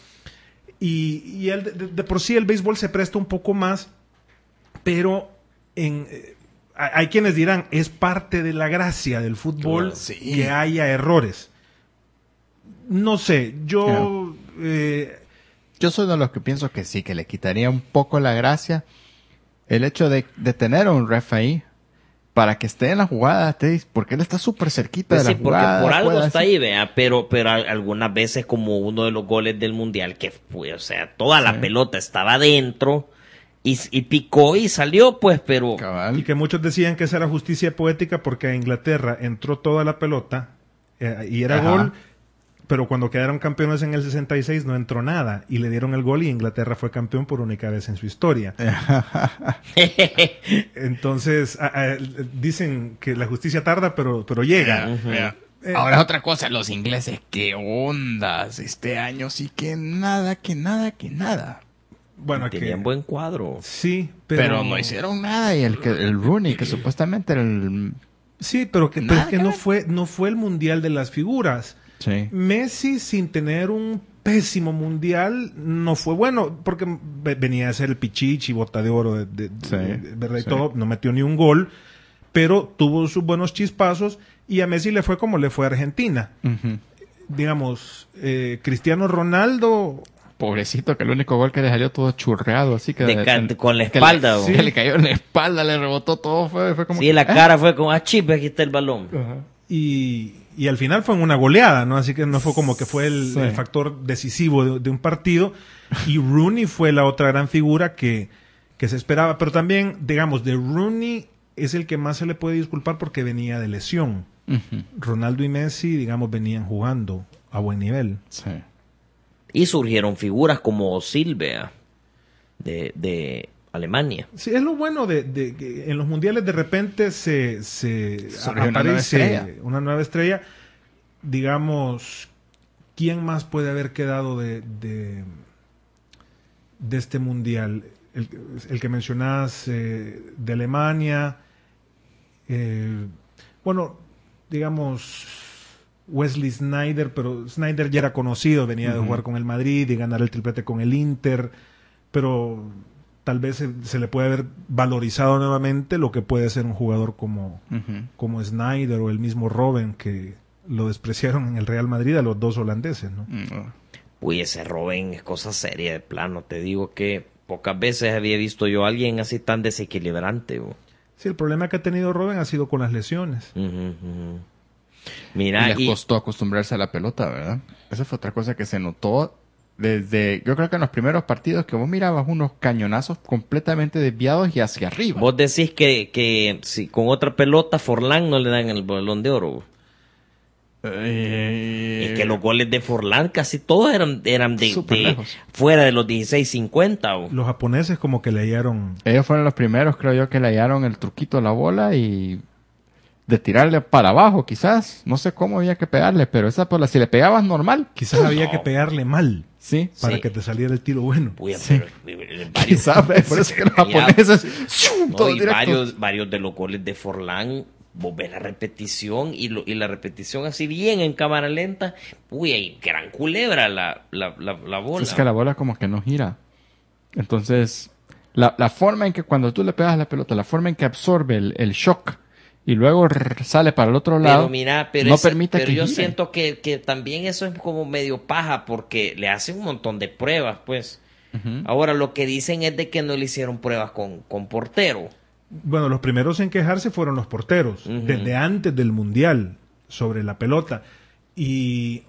D: Y, y el- de, de por sí el béisbol se presta un poco más, pero en... eh, hay hay quienes dirán, es parte de la gracia del fútbol
B: Claro.
C: Sí.
D: que haya errores. No sé, yo... eh,
C: Yo soy de los que pienso que sí, que le quitaría un poco la gracia el hecho de, de tener a un ref ahí para que esté en la jugada, esté- porque él está súper cerquita
B: Pues
C: de
B: sí,
C: la
B: porque
C: jugada.
B: por algo
C: puede
B: está
C: así-
B: ahí, vea, pero, pero a- algunas veces como uno de los goles del mundial que fue, o sea, toda la
C: Sí.
B: pelota estaba adentro y, y picó y salió, pues, pero
C: Cabal.
D: y que muchos decían que esa era justicia poética porque a Inglaterra entró toda la pelota eh, y era
C: Ajá.
D: gol, pero cuando quedaron campeones en el sesenta y seis no entró nada y le dieron el gol y Inglaterra fue campeón por única vez en su historia. Entonces, a- a- dicen que la justicia tarda, pero, pero llega. Eh,
C: Ahora es otra cosa, los ingleses, qué ondas este año, sí que nada, que nada, que nada.
D: Bueno, que,
B: tenían buen cuadro.
D: sí, pero,
C: Pero, no hicieron nada y el que el Rooney, que supuestamente era el...
D: Sí, pero que, pero
C: Nada
D: es que
C: que
D: no
C: ver.
D: fue, no fue el mundial de las figuras.
C: Sí.
D: Messi, sin tener un pésimo mundial, no fue bueno, porque ve- venía a ser el pichichi, bota de oro, de, de-
C: Sí,
D: de- ¿verdad? Y
C: sí.
D: todo, no metió ni un gol, pero tuvo sus buenos chispazos y a Messi le fue como le fue a Argentina.
C: Ujú.
D: Digamos, eh, Cristiano Ronaldo,
C: Pobrecito, que el único gol que le salió todo churreado, así que...
B: De ca- con la
C: que le-
B: espalda,
C: sí,
B: ¿o?
C: que le cayó en la espalda, le rebotó todo, fue, fue como...
B: Sí, la
C: ¿eh?
B: cara fue como, ah, chip, aquí está el balón.
D: y, y al final fue en una goleada, ¿no? Así que no fue como que fue el,
C: Sí.
D: el factor decisivo de, de un partido. Y Rooney fue la otra gran figura que, que se esperaba. Pero también, digamos, de Rooney es el que más se le puede disculpar porque venía de lesión.
C: Ujú.
D: Ronaldo y Messi, digamos, venían jugando a buen nivel.
C: Sí.
B: Y surgieron figuras como Silvia de, de Alemania.
D: Sí, es lo bueno de, de que en los mundiales de repente se, se
C: Surge una nueva
D: aparece
C: estrella.
D: una nueva estrella. Digamos, ¿quién más puede haber quedado de, de, de este mundial? El, el que mencionás eh, de Alemania. eh, bueno, digamos Wesley Sneijder, pero Sneijder ya era conocido, venía de
C: Ujú.
D: jugar con el Madrid y ganar el triplete con el Inter, pero tal vez se, se le puede haber valorizado nuevamente lo que puede ser un jugador como,
C: Ujú.
D: como Sneijder o el mismo Robben, que lo despreciaron en el Real Madrid a los dos holandeses, ¿no?
C: Mm.
B: Uy, ese Robben es cosa seria de plano. Te digo que pocas veces había visto yo a alguien así tan desequilibrante. bo.
D: Sí, el problema que ha tenido Robben ha sido con las lesiones.
B: Ujú, ujú. Mira,
C: y les
B: y-
C: costó acostumbrarse a la pelota, ¿verdad? Esa fue otra cosa que se notó desde, yo creo que en los primeros partidos que vos mirabas unos cañonazos completamente desviados y hacia arriba.
B: Vos decís que, que si con otra pelota Forlán no le dan el balón de oro.
C: Eh,
B: Es que los goles de Forlán casi todos eran, eran de,
C: Súper
B: de-
C: lejos.
B: fuera de los dieciséis cincuenta. o.
D: Los japoneses como que leyeron...
C: Ellos fueron los primeros, creo yo, que le hallaron el truquito a la bola y de tirarle para abajo, quizás. No sé cómo había que pegarle, pero esa bola, si le pegabas normal,
D: Quizás había que pegarle mal
C: sí.
D: para
B: Sí.
D: que te saliera el tiro bueno.
B: Puya,
C: Sí.
B: pero, eh, varios,
C: Quizás, ¿ves? por eso que los
B: callados.
C: japoneses, ¡shum!
B: No,
C: todos
B: y
C: directos.
B: varios, varios de los goles de Forlán, vos ves la repetición y, lo, y la repetición así bien en cámara lenta. Uy, hay gran culebra la, la, la, la bola.
C: Es que la bola como que no gira. Entonces, la, la forma en que cuando tú le pegas la pelota, la forma en que absorbe el, el shock y luego rrr, sale para el otro lado,
B: Pero mira, pero,
C: no
B: ese-
C: permite
B: pero
C: que
B: yo
C: gire.
B: siento que, que también eso es como medio paja porque le hacen un montón de pruebas, pues.
C: Ujú.
B: Ahora lo que dicen es de que no le hicieron pruebas con, con portero.
D: Bueno, los primeros en quejarse fueron los porteros,
B: Ujú.
D: desde antes del Mundial, sobre la pelota. Y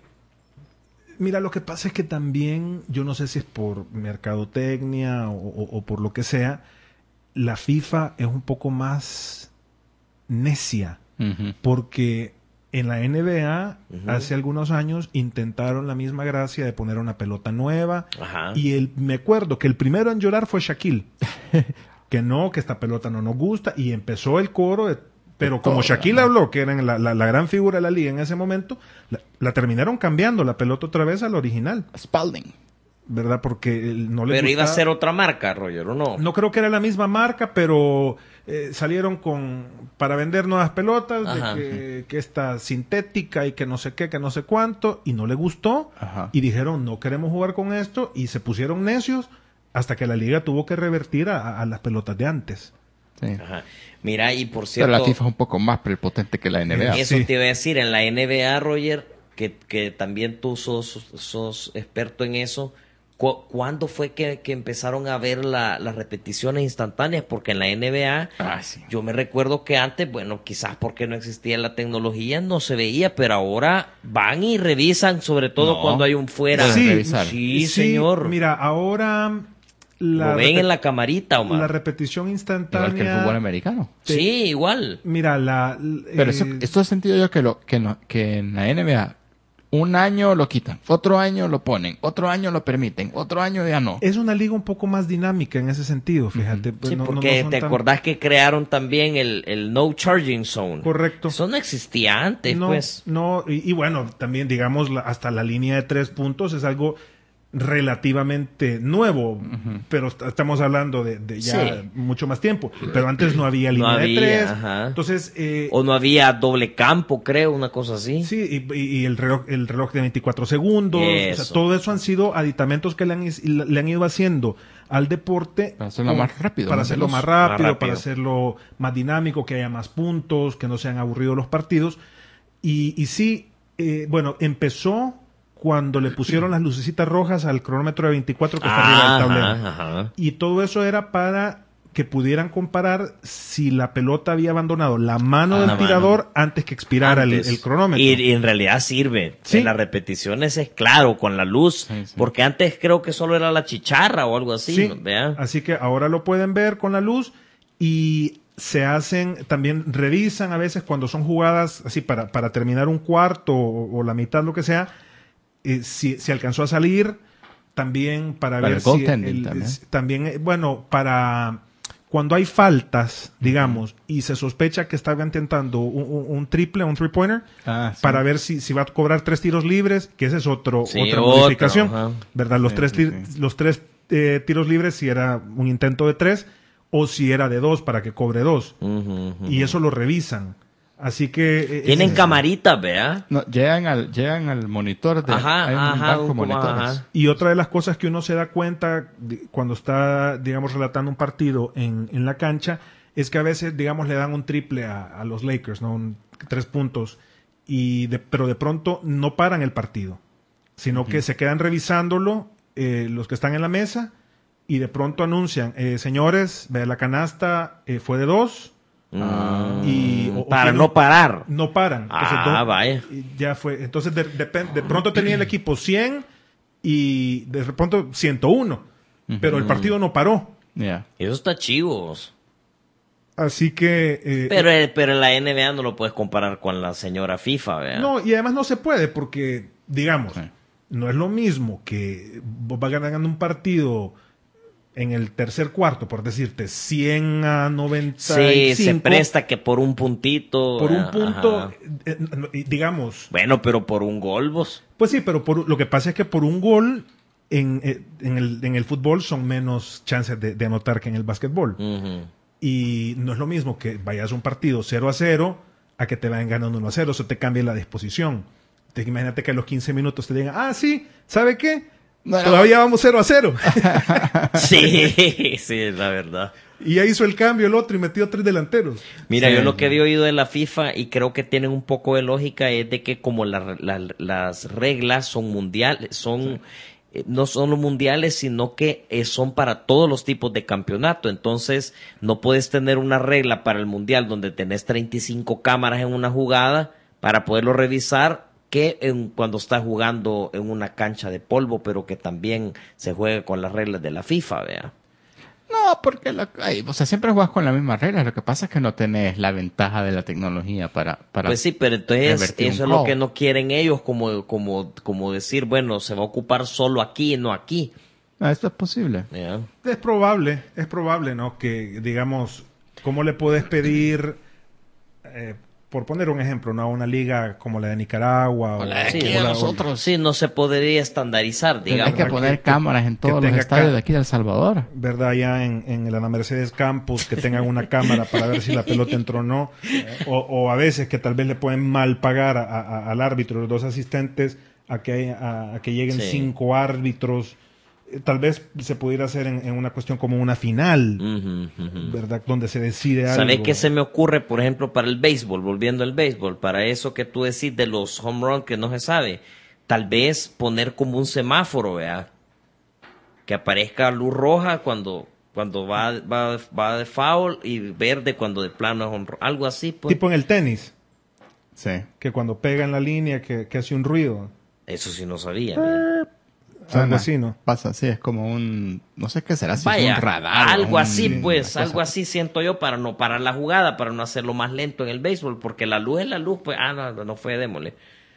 D: mira, lo que pasa es que también, yo no sé si es por mercadotecnia o, o- o por lo que sea, la FIFA es un poco más necia,
C: Ujú.
D: porque en la N B A
B: Ujú.
D: hace algunos años intentaron la misma gracia de poner una pelota nueva.
B: Ajá.
D: Y el, me acuerdo que el primero en llorar fue Shaquille. Que no, que esta pelota no nos gusta. Y empezó el coro. de- pero como
C: todo,
D: Shaquille
C: ¿no?
D: habló, que era la, la- la gran figura de la liga en ese momento, la, la terminaron cambiando la pelota otra vez al original.
C: Spalding.
D: ¿Verdad? Porque él no le
B: Pero iba a
D: gustaba-
B: ser otra marca, Roger, ¿o no?
D: No creo que era la misma marca, pero eh, salieron con para vender nuevas pelotas,
B: Ajá.
D: de que, que esta sintética y que no sé qué, que no sé cuánto, y no le gustó.
C: Ajá.
D: Y dijeron, no queremos jugar con esto, y se pusieron necios hasta que la liga tuvo que revertir a, a las pelotas de antes.
C: Sí.
B: Ajá. Mira, y por
C: Pero
B: cierto,
C: la FIFA es un poco más prepotente que la N B A.
D: Eh,
B: eso
D: Sí.
B: te iba a decir, en la N B A, Roger, que, que también tú sos, sos experto en eso, ¿cu- ¿cuándo fue que, que empezaron a ver la- las repeticiones instantáneas? Porque en la N B A,
C: Ah, sí.
B: yo me recuerdo que antes, bueno, quizás porque no existía la tecnología, no se veía, pero ahora van y revisan, sobre todo
C: No.
B: cuando hay un fuera.
C: Pueden
D: Sí,
C: revisar.
B: Sí, señor.
D: Mira, ahora la,
B: Lo ven
D: repet-
B: en la camarita, Omar.
D: la repetición
C: Igual
D: instantánea.
C: que el fútbol americano.
B: Sí, igual.
D: Mira, la.
C: Pero
D: eh,
C: eso, esto he sentido yo que, lo, que, no- que en la N B A un año lo quitan, otro año lo ponen, otro año lo permiten, otro año ya no.
D: es una liga un poco más dinámica en ese sentido, fíjate. pues,
B: Sí,
D: no- no-
B: porque
D: no son
B: te
D: tan-
B: acordás que crearon también el, el No Charging Zone.
D: Correcto.
B: Eso no existía antes,
D: No,
B: pues.
D: no, y, y bueno, también digamos la- hasta la línea de tres puntos es algo relativamente nuevo, pero est- estamos hablando de, de ya
B: Sí.
D: mucho más tiempo. Pero antes no había
B: No
D: línea
B: había,
D: de tres,
B: ajá.
D: entonces eh,
B: O no había doble campo, creo, una cosa así.
D: sí, y, y- y el reloj, el reloj de veinticuatro segundos, o
B: Eso.
D: sea, todo eso han sido aditamentos que le han, is- le han ido haciendo al deporte
C: Para hacerlo
D: como-
C: más rápido,
D: para
C: más
D: hacerlo
C: veloz.
D: más rápido,
B: Más rápido.
D: para hacerlo más dinámico, que haya más puntos, que no sean aburridos los partidos. Y, y sí, eh, bueno, empezó cuando le pusieron las lucecitas rojas al cronómetro de veinticuatro que está arriba del
B: Ah,
D: tablero.
B: ajá, ajá.
D: Y todo eso era para que pudieran comparar si la pelota había abandonado la mano
B: Ah,
D: del
B: la
D: tirador antes que expirara el,
B: Antes.
D: el cronómetro.
B: Y, y en realidad sirve.
D: Sí.
B: En las repeticiones es claro, con la luz.
C: Sí, sí.
B: Porque antes creo que solo era la chicharra o algo así.
D: Sí,
B: ¿no? ¿Vea?
D: así que ahora lo pueden ver con la luz y se hacen, también revisan a veces cuando son jugadas así para, para terminar un cuarto o, o la mitad, lo que sea, eh, si, si alcanzó a salir, también para,
C: Para
D: ver
C: el
D: si
C: goaltending
D: el-
C: también.
D: es- también, eh, bueno, para cuando hay faltas, digamos, y se sospecha que estaba intentando un, un- un triple, un three-pointer,
C: Ah, sí.
D: para ver si, si va a cobrar tres tiros libres, que esa es otro,
B: Sí,
D: otra
B: otro,
D: modificación,
B: ajá.
D: ¿verdad? Los
C: Sí,
D: tres,
C: sí,
D: tir-
C: sí.
D: los tres eh, tiros libres si era un intento de tres o si era de dos para que cobre dos.
B: Ujú, ujú.
D: Y eso lo revisan. Así que... eh,
B: Tienen
D: es-
B: camaritas, ¿vea?
C: No, llegan al, llegan al monitor de
B: Ajá,
C: hay un
B: ajá,
C: banco
B: un- como-
C: monitores.
B: ajá.
D: Y otra de las cosas que uno se da cuenta de- cuando está, digamos, relatando un partido en, en la cancha es que a veces, digamos, le dan un triple a, a los Lakers, ¿no? Un- tres puntos, y de- pero de pronto no paran el partido, sino que se quedan revisándolo eh, los que están en la mesa y de pronto anuncian, eh, señores, ve, la canasta eh, fue de dos,
B: Mm,
D: Y, o- o
B: para
D: tiene
B: no
D: un-
B: parar.
D: No paran. Entonces,
B: Ah,
D: do-
B: vaya.
D: y ya fue. Entonces, de, depen- de pronto tenía el equipo cien y de pronto ciento uno. Pero el partido no paró.
C: Yeah.
B: Eso está chivos.
D: Así que... eh,
B: Pero, eh, pero en la N B A no lo puedes comparar con la señora FIFA, ¿verdad?
D: No, y además no se puede porque, digamos,
C: Sí.
D: no es lo mismo que vos vas ganando un partido en el tercer cuarto, por decirte, cien a noventa y cinco.
B: Sí, se presta que por un puntito.
D: Por un
B: ajá.
D: punto, eh, no, y digamos,
B: Bueno, pero por un gol, vos.
D: pues sí, pero por, lo que pasa es que por un gol en, eh, en, el, en el fútbol son menos chances de, de anotar que en el básquetbol.
B: Ujú.
D: Y no es lo mismo que vayas a un partido cero a cero a que te vayan ganando uno a cero. Eso te cambia la disposición. Entonces, imagínate que a los quince minutos te digan, ah, sí, ¿sabe qué?
C: Bueno.
D: Todavía vamos cero a cero.
B: Sí, sí, la verdad.
D: Y ya hizo el cambio el otro y metió tres delanteros.
B: Mira,
C: Sí,
B: yo lo
C: sí.
B: que había oído de la FIFA y creo que tienen un poco de lógica es de que como la- la- las reglas son mundiales, son eh, no son los mundiales, sino que eh, son para todos los tipos de campeonato. Entonces, no puedes tener una regla para el mundial donde tenés treinta y cinco cámaras en una jugada para poderlo revisar que en, cuando estás jugando en una cancha de polvo, pero que también se juegue con las reglas de la FIFA, vea.
C: No, porque la- ay, o sea, siempre juegas con las mismas reglas. Lo que pasa es que no tenés la ventaja de la tecnología para... para
B: Pues sí, pero entonces
C: revertir
B: eso
C: un
B: es lo
C: call.
B: que no quieren ellos, como, como, como decir, bueno, se va a ocupar solo aquí y no aquí.
C: Ah, esto es posible.
B: ¿Ya?
D: Es probable, es probable, ¿no? Que, digamos, ¿cómo le puedes pedir, eh, por poner un ejemplo, ¿no? A una liga como la de Nicaragua
C: O la de
D: o-
C: aquí
D: o
C: de
D: la-
C: nosotros.
B: Sí, no se podría estandarizar,
C: Tienes
B: digamos.
C: que
D: que-
C: poner
D: que-
C: cámaras en
D: que
C: todos los
D: tenga
C: estadios
D: ca-
C: de aquí de El Salvador.
D: ¿verdad? Allá en, en el Ana Mercedes Campus, que tengan una cámara para ver si la pelota entró o no. O, o a veces que tal vez le pueden mal pagar a- a- al árbitro, los dos asistentes, a que, a, a que lleguen
B: Sí.
D: cinco árbitros. Eh, Tal vez se pudiera hacer en, en una cuestión como una final,
B: Ujú, ujú.
D: ¿verdad? Donde se decide algo.
B: ¿Sabes qué se me ocurre, por ejemplo, para el béisbol, volviendo al béisbol, para eso que tú decís de los home run que no se sabe? Tal vez poner como un semáforo, ¿vea? Que aparezca luz roja cuando, cuando va, va, va de foul y verde cuando de plano es home run. Algo así, pues.
D: Tipo en el tenis,
C: Sí.
D: que cuando pega en la línea que, que hace un ruido.
B: Eso sí no sabía. mira.
D: Algo así, ¿no?
C: Pasa así, es como un... No sé qué será, si
B: Vaya,
C: es un radar. o
B: algo
C: un-
B: así, pues,
C: una
B: algo
C: cosa.
B: así siento yo para no parar la jugada, para no hacerlo más lento en el béisbol, porque la luz es la luz, pues, ah, no, no fue, démosle.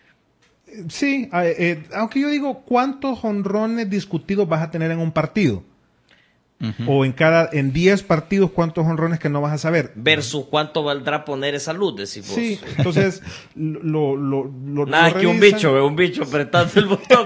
D: Sí, eh, eh, aunque yo digo, ¿cuántos honrones discutidos vas a tener en un partido? O en cada, en diez partidos, ¿cuántos honrones que no vas a saber?
B: Versus cuánto valdrá poner esa luz, decís vos.
D: Sí, entonces, lo, lo, lo-
B: Nada
D: lo
B: que un
D: revisan
B: bicho, ve, un bicho apretando el botón.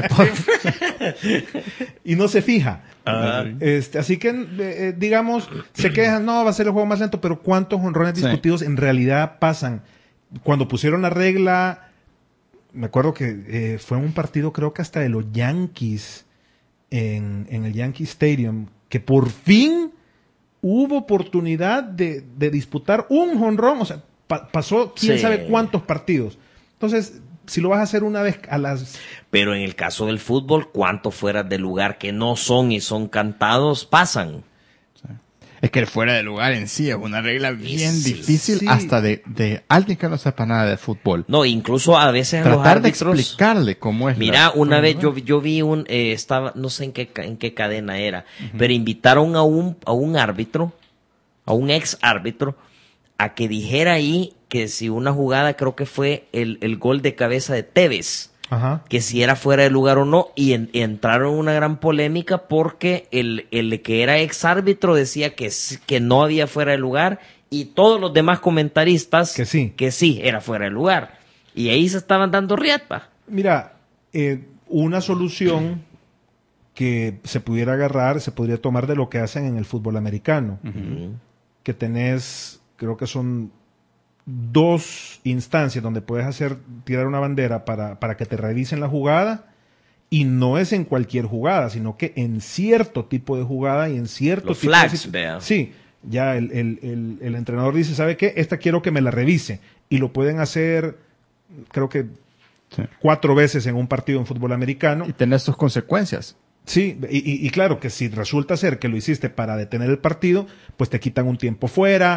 D: y no se fija.
B: Ah.
D: Este, así que, eh, eh, digamos, se quejan, no, va a ser el juego más lento, pero ¿cuántos honrones
C: Sí.
D: discutidos en realidad pasan? Cuando pusieron la regla, me acuerdo que eh, fue un partido, creo que hasta de los Yankees, en, en el Yankee Stadium, que por fin hubo oportunidad de, de disputar un jonrón, o sea, pa- pasó quién
B: Sí.
D: sabe cuántos partidos. Entonces, si lo vas a hacer una vez a las...
B: Pero en el caso del fútbol, ¿cuántos fuera de lugar que no son y son cantados pasan?
C: Es que el fuera de lugar en sí es una regla bien
B: Sí,
C: difícil
D: sí.
C: hasta de, de alguien que no sepa nada de fútbol.
B: No, incluso a veces a los
C: Tratar de
B: árbitros...
C: explicarle cómo es.
B: Mira,
C: la-
B: una
C: cómo
B: vez
C: es.
B: yo, yo vi un, eh, estaba, no sé en qué, ca- en qué cadena era, pero invitaron a un, a un árbitro, a un ex árbitro, a que dijera ahí que si una jugada, creo que fue el, el gol de cabeza de Tevez,
D: Ajá.
B: que si era fuera de lugar o no, y, en- y entraron en una gran polémica porque el, el que era ex árbitro decía que, sí- que no había fuera de lugar, y todos los demás comentaristas
D: Que sí.
B: que sí era fuera de lugar. Y ahí se estaban dando riata.
D: Mira, eh, una solución que se pudiera agarrar, se podría tomar de lo que hacen en el fútbol americano. Que tenés, creo que son dos instancias donde puedes hacer, tirar una bandera para, para que te revisen la jugada, y no es en cualquier jugada, sino que en cierto tipo de jugada y en cierto
B: Los
D: tipo
B: flags,
D: de situ-
B: vea.
D: Sí, ya el, el, el, el entrenador dice, ¿sabe qué? Esta quiero que me la revise. Y lo pueden hacer, creo que
C: Sí.
D: cuatro veces en un partido en fútbol americano.
C: Y tener sus consecuencias.
D: Sí, y, y- y claro que si resulta ser que lo hiciste para detener el partido, pues te quitan un tiempo fuera.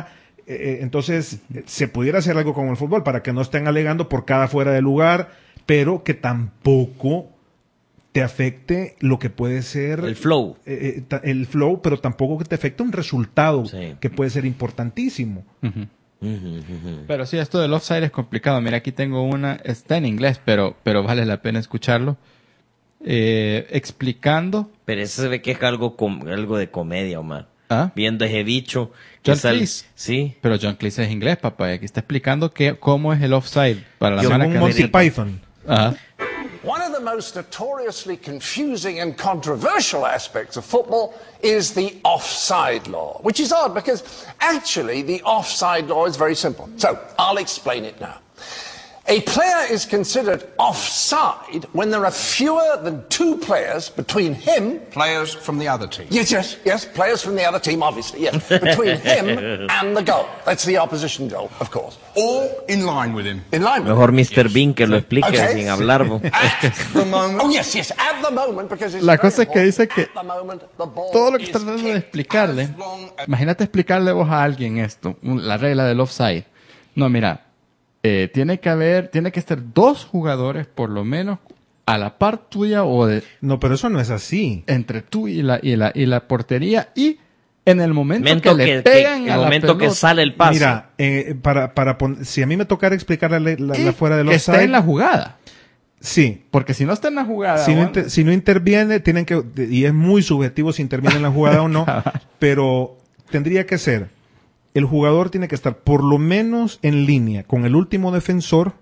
D: Eh, entonces, eh, se pudiera hacer algo con el fútbol para que no estén alegando por cada fuera de lugar, pero que tampoco te afecte lo que puede ser
B: El flow.
D: eh, eh, ta- el flow, pero tampoco que te afecte un resultado
B: Sí.
D: que puede ser importantísimo.
C: Ujú.
B: Ujú, ujú.
C: Pero sí, esto del offside es complicado. Mira, aquí tengo una, está en inglés, pero, pero vale la pena escucharlo. Eh, explicando.
B: Pero ese se ve que es algo, com- algo de comedia, Omar.
C: ¿Ah?
B: Viendo ese bicho. que
C: John
B: sale-
C: Cleese.
B: Sí.
C: Pero John Cleese es inglés, papá. Y aquí está explicando que, cómo es el offside para la
B: Yo
C: semana
D: Según
C: que
D: Monty
C: viene.
D: Python.
C: Ajá.
F: One of the most notoriously confusing and controversial aspects of football is the offside law, which is odd because actually the offside law is very simple. So I'll explain it now. A player is considered offside when there are fewer than two players between him.
G: Players from the other team.
F: Yes, yes, yes, players from the other team, obviously, yes. Between him and the goal. That's the opposition goal, of course.
G: All in line with him.
F: In line with
B: Mejor mister Bean que lo explique
F: Okay.
B: sin hablar. bo.
G: At the moment.
F: Oh, yes, yes, at the moment, because it's
C: La
F: very
C: cosa es que
F: important,
C: dice que
F: at the moment, the ball
C: todo lo que
F: is
C: está tratando de
F: kicked.
C: explicarle, imagínate explicarle vos a alguien esto, un- la regla del offside. No, mira, eh, tiene que haber, tiene que estar dos jugadores por lo menos a la par tuya o de,
D: No, pero eso no es así.
C: entre tú y la, y la, y la portería y en el momento,
B: Momento
C: que,
B: que,
C: le
B: que-
C: pegan
B: el
C: a la
B: momento que
C: pelota,
B: sale el pase.
D: Mira, eh, para, para pon- si a mí me tocara explicar la, ley- la,
C: y
D: la fuera del
C: que esté
D: offside,
C: en la jugada.
D: sí.
C: Porque si no está en la jugada,
D: Si no,
C: bueno,
D: inter- si no interviene, tienen que, y es muy subjetivo si interviene en la jugada o no, pero tendría que ser, el jugador tiene que estar por lo menos en línea con el último defensor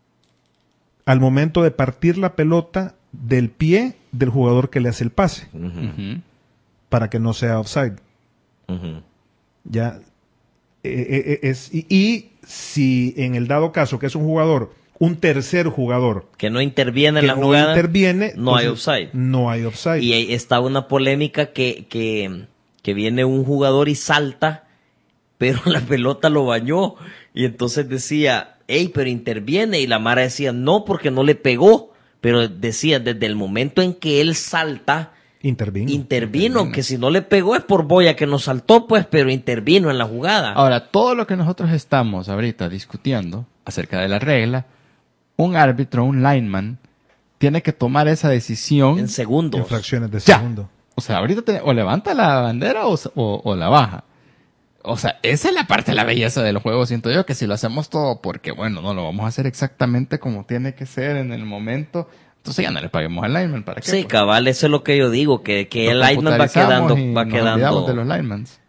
D: al momento de partir la pelota del pie del jugador que le hace el pase,
C: Ujú.
D: para que no sea offside.
B: Ujú.
D: Ya, eh, eh, eh, es, y, y si en el dado caso que es un jugador, un tercer jugador,
B: Que no interviene en
D: que
B: la
D: no
B: jugada.
D: interviene,
B: no hay
D: entonces
B: offside.
D: No hay offside.
B: Y ahí está una polémica que, que, que viene un jugador y salta, pero la pelota lo bañó. Y entonces decía, hey, pero interviene. Y la Mara decía, no, porque no le pegó. Pero decía, desde el momento en que él salta,
D: Intervino.
B: intervino. Que si no le pegó es por boya que no saltó, pues, pero intervino en la jugada.
C: Ahora, todo lo que nosotros estamos ahorita discutiendo acerca de la regla, un árbitro, un lineman, tiene que tomar esa decisión.
B: en segundos.
D: En fracciones de
C: Ya.
D: segundo.
C: O sea, ahorita te- o levanta la bandera o, s- o- o la baja. O sea, esa es la parte de la belleza del juego, siento yo, que si lo hacemos todo porque, bueno, no lo vamos a hacer exactamente como tiene que ser en el momento, entonces ya no le paguemos al lineman, ¿para qué?
B: Sí,
C: Pues,
B: cabal, eso es lo que yo digo, que, que
C: lo
B: el lineman va
C: computarizamos
B: quedando,
C: y
B: va
C: nos olvidamos de
B: quedando.
C: los linemans.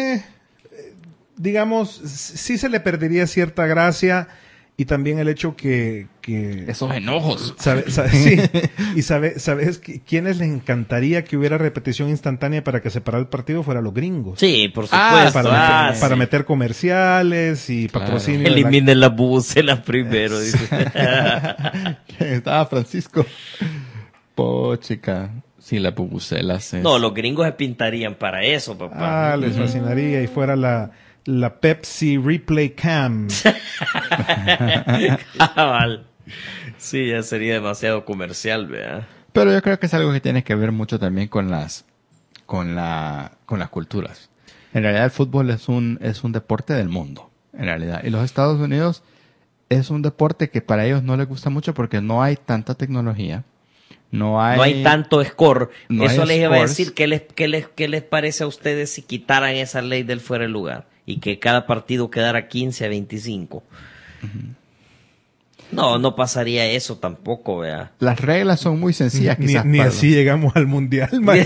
D: Digamos, s- sí se le perdería cierta gracia y también el hecho que... que
C: Esos enojos.
D: sabe- sabe- sí, y sabe, ¿sabes qui- quiénes les encantaría que hubiera repetición instantánea para que se parara el partido? Fuera los gringos.
B: Sí, por
C: Ah,
B: supuesto.
D: Para,
B: Ah,
D: meter,
B: sí.
D: para meter comerciales y
C: Claro.
D: patrocinio. de la-
B: Eliminen las bubucelas primero, dice.
C: Estaba Francisco. Pochica. Sí, la pupuselas. es-
B: No, los gringos se pintarían para eso, papá.
D: Ah, les fascinaría y fuera la, la Pepsi Replay Cam.
B: Cabal. Sí, ya sería demasiado comercial, ¿verdad?
C: Pero yo creo que es algo que tiene que ver mucho también con las, con la, con las culturas. En realidad el fútbol es un, es un deporte del mundo, en realidad. Y los Estados Unidos es un deporte que para ellos no les gusta mucho porque no hay tanta tecnología. No hay,
B: No hay tanto score.
C: no
B: Eso
C: hay
B: les iba a
C: scores.
B: decir. ¿qué les, qué, les, ¿Qué les parece a ustedes si quitaran esa ley del fuera de lugar? Y que cada partido quedara quince a veinticinco. No, no pasaría eso tampoco, ¿verdad?
C: Las reglas son muy sencillas,
D: Ni,
C: quizás.
D: ni
C: para
D: así
C: los-
D: llegamos al mundial, man.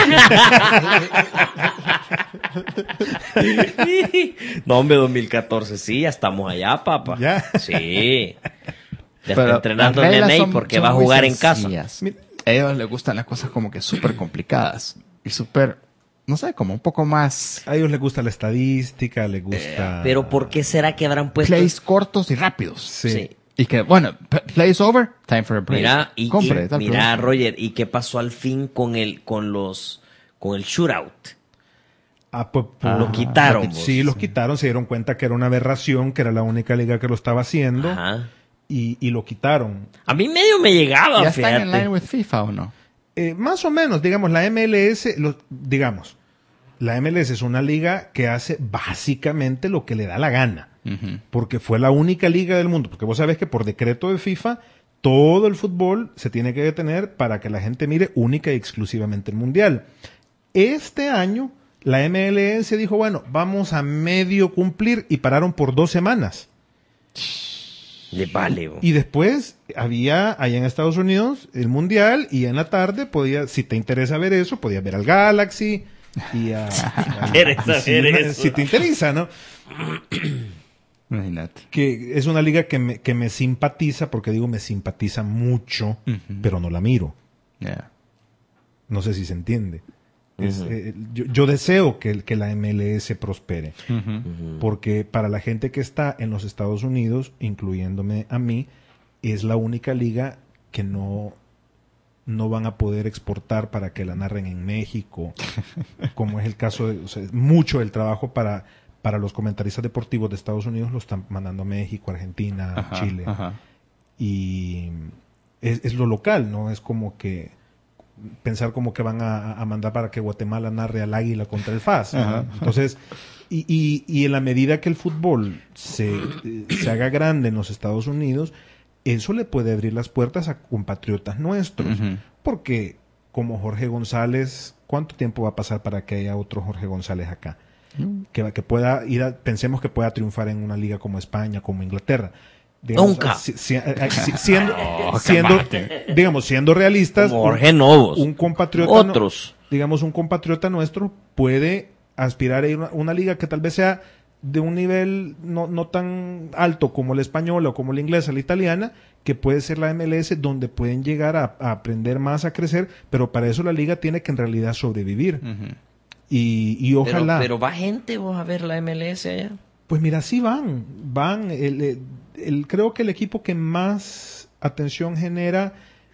B: No, hombre, dos mil catorce, sí, ya estamos allá, papá.
D: ¿Ya?
B: Sí. Ya
C: Pero
B: está entrenando
C: las
B: en
C: reglas
B: N A
C: son-
B: porque
C: son
B: va a
C: muy
B: jugar en casa.
C: sencillas.
D: Mira.
C: A ellos les gustan las cosas como que súper complicadas. Y súper, no sé, como un poco más
D: A ellos les gusta la estadística, les gusta...
B: Pero ¿por qué será que habrán puesto?
C: plays cortos y rápidos.
D: Sí.
B: Sí.
C: Y que, bueno, p- plays over, time for a break.
B: Mira, y,
C: Compre,
B: y-
C: tal
B: mira,
C: producto.
B: Roger, ¿y qué pasó al fin con el, con los, con el shootout?
D: Ah, pues, pues,
B: Lo quitaron,
D: lo qui-
B: vos.
D: Sí, los quitaron, se dieron cuenta que era una aberración, que era la única liga que lo estaba haciendo
B: Ajá.
D: y, y lo quitaron.
B: A mí medio me llegaba,
C: ¿Ya están en
B: fíjate.
C: line with FIFA o no?
D: Eh, más o menos, digamos, la M L S, lo- digamos, la M L S es una liga que hace básicamente lo que le da la gana.
C: Ujú.
D: Porque fue la única liga del mundo. Porque vos sabés que por decreto de FIFA, todo el fútbol se tiene que detener para que la gente mire única y exclusivamente el mundial. Este año, la M L S dijo, bueno, vamos a medio cumplir y pararon por dos semanas.
B: Le vale. bo.
D: Y después había allá en Estados Unidos el mundial y en la tarde podía, si te interesa ver eso, podías ver al Galaxy y a... a-
B: Interesa
D: si,
B: ver eso.
D: si te interesa, ¿no?
C: Imagínate.
D: Que es una liga que me, que me simpatiza, porque digo me simpatiza mucho,
C: Ujú.
D: pero no la miro.
C: Yeah.
D: No sé si se entiende. Es,
B: Ujú.
D: eh, yo, yo deseo que, que la M L S prospere,
C: Ujú.
B: Ujú.
D: porque para la gente que está en los Estados Unidos, incluyéndome a mí, es la única liga que no, no van a poder exportar para que la narren en México, como es el caso de, o sea, mucho del trabajo para, para los comentaristas deportivos de Estados Unidos lo están mandando a México, Argentina,
C: Ajá,
D: Chile.
C: ajá.
D: Y es, es lo local, ¿no? Es como que pensar como que van a, a mandar para que Guatemala narre al Águila contra el F A S, ¿no?
C: Ajá.
D: Entonces, y, y, y en la medida que el fútbol se, eh, se haga grande en los Estados Unidos, eso le puede abrir las puertas a compatriotas nuestros,
C: Ujú.
D: porque como Jorge González, ¿cuánto tiempo va a pasar para que haya otro Jorge González acá? Que, que pueda ir a, pensemos que pueda triunfar en una liga como España, como Inglaterra. Digamos,
B: Nunca.
D: si- si- eh, si- siendo,
C: Oh,
D: siendo,
C: cámate.
D: digamos, siendo realistas,
B: Como
D: un-
B: Jorge Novos.
D: un compatriota, no-
B: Otros.
D: digamos, un compatriota nuestro puede aspirar a ir a una, una liga que tal vez sea de un nivel no, no tan alto como la española o como la inglesa, la italiana, que puede ser la M L S, donde pueden llegar a, a aprender más, a crecer, pero para eso la liga tiene que en realidad sobrevivir.
C: Ujú.
D: Y, y
B: Pero,
D: ojalá...
B: pero va gente vos a ver la M L S allá.
D: Pues mira, sí van, van. El, el- el- creo que el equipo que más atención genera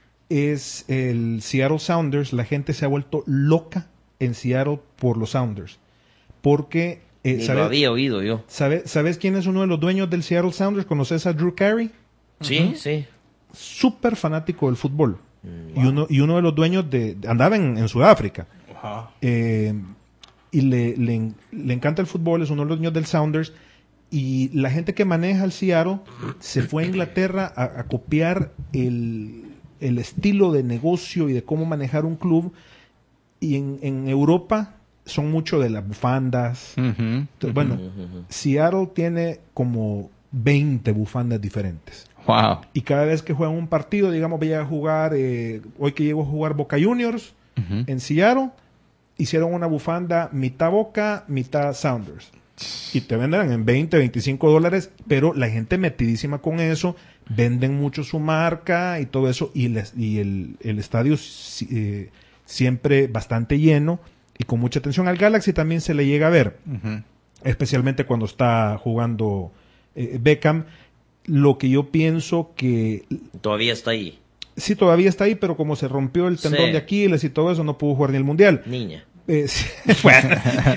D: es el Seattle Sounders. La gente se ha vuelto loca en Seattle por los Sounders. Porque, eh,
B: Ni lo
D: ¿sabes,
B: había oído yo.
D: sabe- ¿sabes quién es uno de los dueños del Seattle Sounders? ¿Conoces a Drew Carey?
B: Sí, sí.
D: Súper fanático del fútbol.
B: Mm,
D: Y, uno, y uno de los dueños de... Andaba en, en Sudáfrica.
G: Ajá.
D: Eh, y le, le, le encanta el fútbol, es uno de los dueños del Sounders. Y la gente que maneja el Seattle se fue a Inglaterra a, a copiar el, el estilo de negocio y de cómo manejar un club. Y en, en Europa son mucho de las bufandas.
C: Ujú.
D: Entonces, bueno, Seattle tiene como veinte bufandas diferentes.
C: Wow.
D: Y cada vez que juegan un partido, digamos, voy a jugar, eh, hoy que llego a jugar Boca Juniors
C: Ujú.
D: en Seattle, hicieron una bufanda mitad Boca, mitad Sounders. Y te venderán en veinte, veinticinco dólares, pero la gente metidísima con eso, venden mucho su marca y todo eso, y, les- y el, el estadio si- eh, siempre bastante lleno y con mucha atención. Al Galaxy también se le llega a ver,
C: Ujú.
D: especialmente cuando está jugando eh, Beckham. Lo que yo pienso que
B: Todavía está ahí.
D: sí todavía está ahí, pero como se rompió el tendón
B: Sí.
D: de Aquiles y todo eso, no pudo jugar ni el Mundial.
B: Niña.
D: Eh, sí, bueno.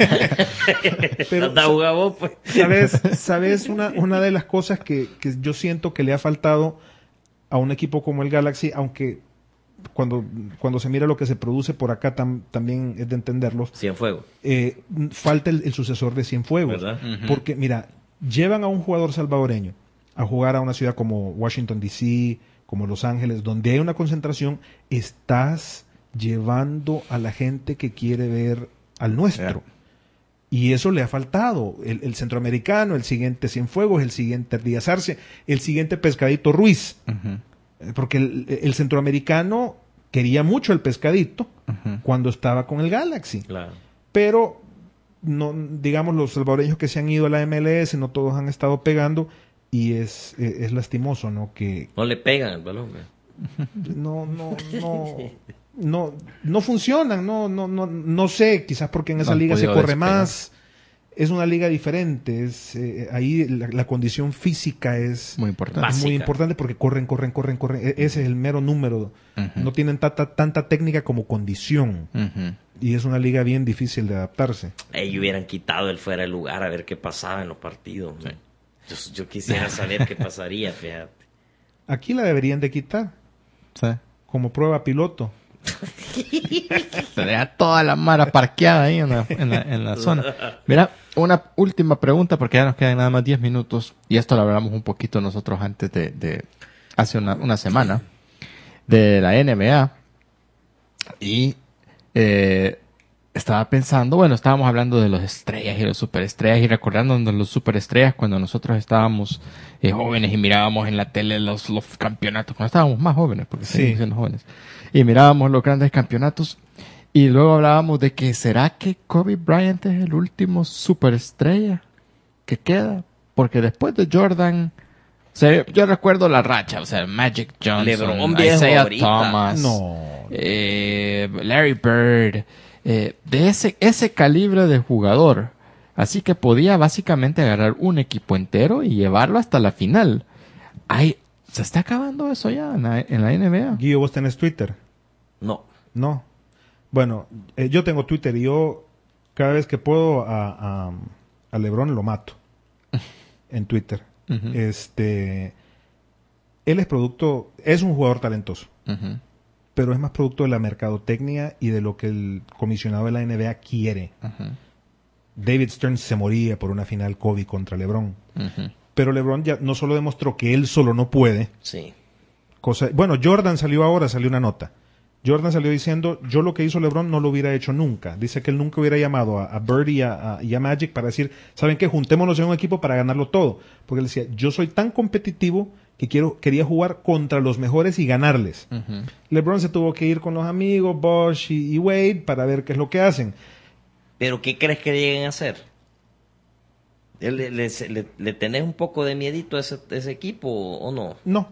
D: Pero,
B: Anda a jugar vos, pues.
D: ¿sabes? ¿Sabes? Una, una de las cosas que, que yo siento que le ha faltado a un equipo como el Galaxy, aunque cuando, cuando se mira lo que se produce por acá tam- también es de entenderlo,
B: Cienfuegos.
D: eh, falta el, el sucesor de Cienfuegos.
B: ¿Verdad?
C: Ujú.
D: Porque, mira, llevan a un jugador salvadoreño a jugar a una ciudad como Washington, D C, como Los Ángeles, donde hay una concentración, estás llevando a la gente que quiere ver al nuestro. Y eso le ha faltado. El, el centroamericano, el siguiente Cienfuegos, el siguiente Díaz Arce, el siguiente Pescadito Ruiz.
C: Ujú.
D: Eh, Porque el, el centroamericano quería mucho el Pescadito
C: Ujú.
D: cuando estaba con el Galaxy.
B: Claro.
D: Pero, no, digamos, los salvadoreños que se han ido a la M L S, no todos han estado pegando. Y es, eh, es lastimoso, ¿no? Que
B: No le pegan el balón, güey.
D: no, no, no, no, no funcionan, no, no, no, no sé, quizás porque en esa
C: No han
D: liga se
C: podido
D: corre
C: despegar.
D: más, es una liga diferente, es, eh, ahí la, la condición física es
C: Muy importante.
B: Básica.
D: muy importante porque corren, corren, corren, corren, E- ese es el mero número,
C: Ujú.
D: no tienen tanta, tanta técnica como condición,
C: Ujú.
D: y es una liga bien difícil de adaptarse.
B: Ellos hubieran quitado el fuera de lugar a ver qué pasaba en los partidos. ¿no? Yo, yo quisiera saber qué pasaría, fíjate.
D: Aquí la deberían de quitar
C: Sí.
D: como prueba piloto.
C: Se deja toda la mara parqueada ahí en la, en la, en la zona. Mira, una última pregunta porque ya nos quedan nada más diez minutos. Y esto lo hablamos un poquito nosotros antes de, de hace una, una semana, de la N B A. Y eh, estaba pensando, bueno, estábamos hablando de los estrellas y los superestrellas y recordando los superestrellas cuando nosotros estábamos eh, jóvenes y mirábamos en la tele los, los campeonatos, cuando estábamos más jóvenes, porque
D: Sí.
C: seguimos siendo jóvenes, y mirábamos los grandes campeonatos y luego hablábamos de que ¿será que Kobe Bryant es el último superestrella que queda? Porque después de Jordan, o sea, yo recuerdo la racha, o sea, Magic Johnson,
B: LeBron viejo
C: Isaiah
B: ahorita.
C: Thomas,
D: No.
C: eh, Larry Bird, eh, de ese, ese calibre de jugador. Así que podía básicamente agarrar un equipo entero y llevarlo hasta la final. Ay, se está acabando eso ya en la, en la N B A.
D: Guillo, ¿vos tenés Twitter?
B: No.
D: No. Bueno, eh, yo tengo Twitter y yo cada vez que puedo a, a, a LeBron lo mato en Twitter.
C: Ujú.
D: Este, él es producto, es un jugador talentoso,
C: Ujú,
D: pero es más producto de la mercadotecnia y de lo que el comisionado de la N B A quiere.
C: ujú,
D: David Stern se moría por una final Kobe contra LeBron,
C: ujú.
D: pero LeBron ya no solo demostró que él solo no puede,
B: Sí.
D: cosa, bueno, Jordan salió ahora, salió una nota. Jordan salió diciendo, yo lo que hizo LeBron no lo hubiera hecho nunca. Dice que él nunca hubiera llamado a, a Bird y a, a- y a Magic para decir, ¿saben qué? Juntémonos en un equipo para ganarlo todo. Porque él decía, yo soy tan competitivo que quiero, quería jugar contra los mejores y ganarles.
C: Ujú.
D: LeBron se tuvo que ir con los amigos, Bosh y, y Wade, para ver qué es lo que hacen.
B: ¿Pero qué crees que lleguen a hacer? ¿Le, le, le- le tenés un poco de miedito a ese, a ese equipo o no?
D: No.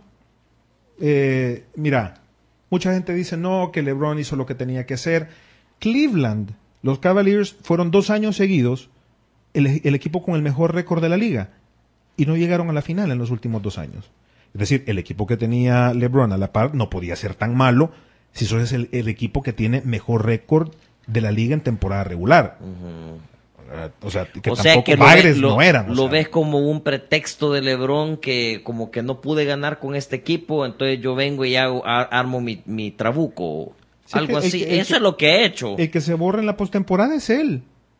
D: Eh, mira, mucha gente dice, no, que LeBron hizo lo que tenía que hacer. Cleveland, los Cavaliers fueron dos años seguidos el, el equipo con el mejor récord de la liga y no llegaron a la final en los últimos dos años. Es decir, el equipo que tenía LeBron a la par no podía ser tan malo si sos el, el equipo que tiene mejor récord de la liga en temporada regular. O sea, que
B: o sea
D: tampoco
B: que lo,
D: Bagres
B: ves, lo-
D: no eran. o
B: lo
D: sea.
B: ves como un pretexto de LeBron que como que no pude ganar con este equipo, entonces yo vengo y hago, a- armo mi, mi trabuco.
D: Sí,
B: algo
D: que- el
B: así.
D: que- el
B: Eso
D: que-
B: es lo que he hecho.
D: El que se borra en la postemporada es él.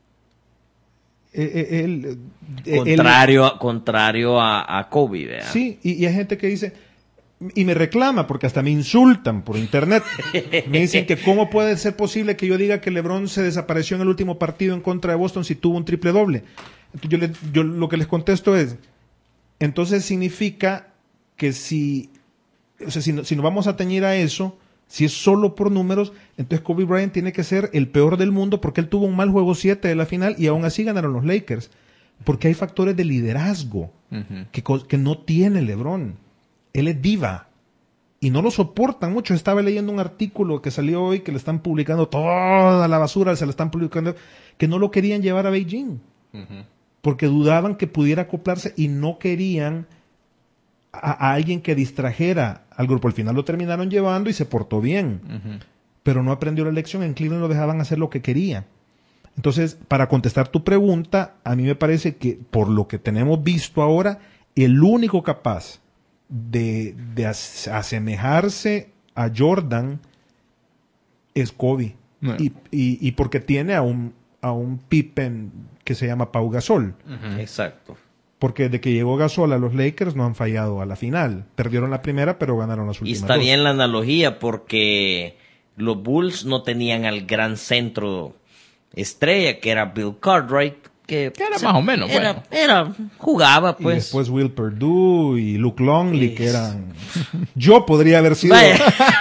D: Eh, eh, él, eh,
B: contrario, a- contrario a, a Kobe, ¿verdad?
D: él- sí, y, y hay gente que dice, y me reclama, porque hasta me insultan por internet. Me dicen que cómo puede ser posible que yo diga que LeBron se desapareció en el último partido en contra de Boston si tuvo un triple doble. Entonces, yo, le- yo lo que les contesto es, entonces significa que si, o sea, si, no- si nos vamos a teñir a eso, si es solo por números, entonces Kobe Bryant tiene que ser el peor del mundo porque él tuvo un mal juego siete de la final y aún así ganaron los Lakers. Porque hay factores de liderazgo
C: Ujú.
D: que, co- que no tiene LeBron. Él es diva. Y no lo soportan mucho. Estaba leyendo un artículo que salió hoy que le están publicando toda la basura, se la están publicando, que no lo querían llevar a Beijing. Porque dudaban que pudiera acoplarse y no querían a, a alguien que distrajera al grupo. Al final lo terminaron llevando y se portó bien.
C: Ujú.
D: Pero no aprendió la lección. En Cleveland lo dejaban hacer lo que quería. Entonces, para contestar tu pregunta, a mí me parece que por lo que tenemos visto ahora, el único capaz de, de as- asemejarse a Jordan es Kobe.
C: Bueno.
D: Y, y- y porque tiene a un, a un Pippen que se llama Pau Gasol.
B: Exacto.
D: Porque de que llegó Gasol a los Lakers no han fallado a la final. Perdieron la primera, pero ganaron las
B: Y
D: últimas
B: está
D: dos.
B: bien la analogía porque los Bulls no tenían al gran centro estrella que era Bill Cartwright. Que,
C: Que era más o menos
B: era,
C: bueno.
B: era- jugaba
D: Y
B: pues.
D: después Will Perdue y Luke Longley,
B: Es-
D: que eran... Yo podría haber sido...
B: Vaya.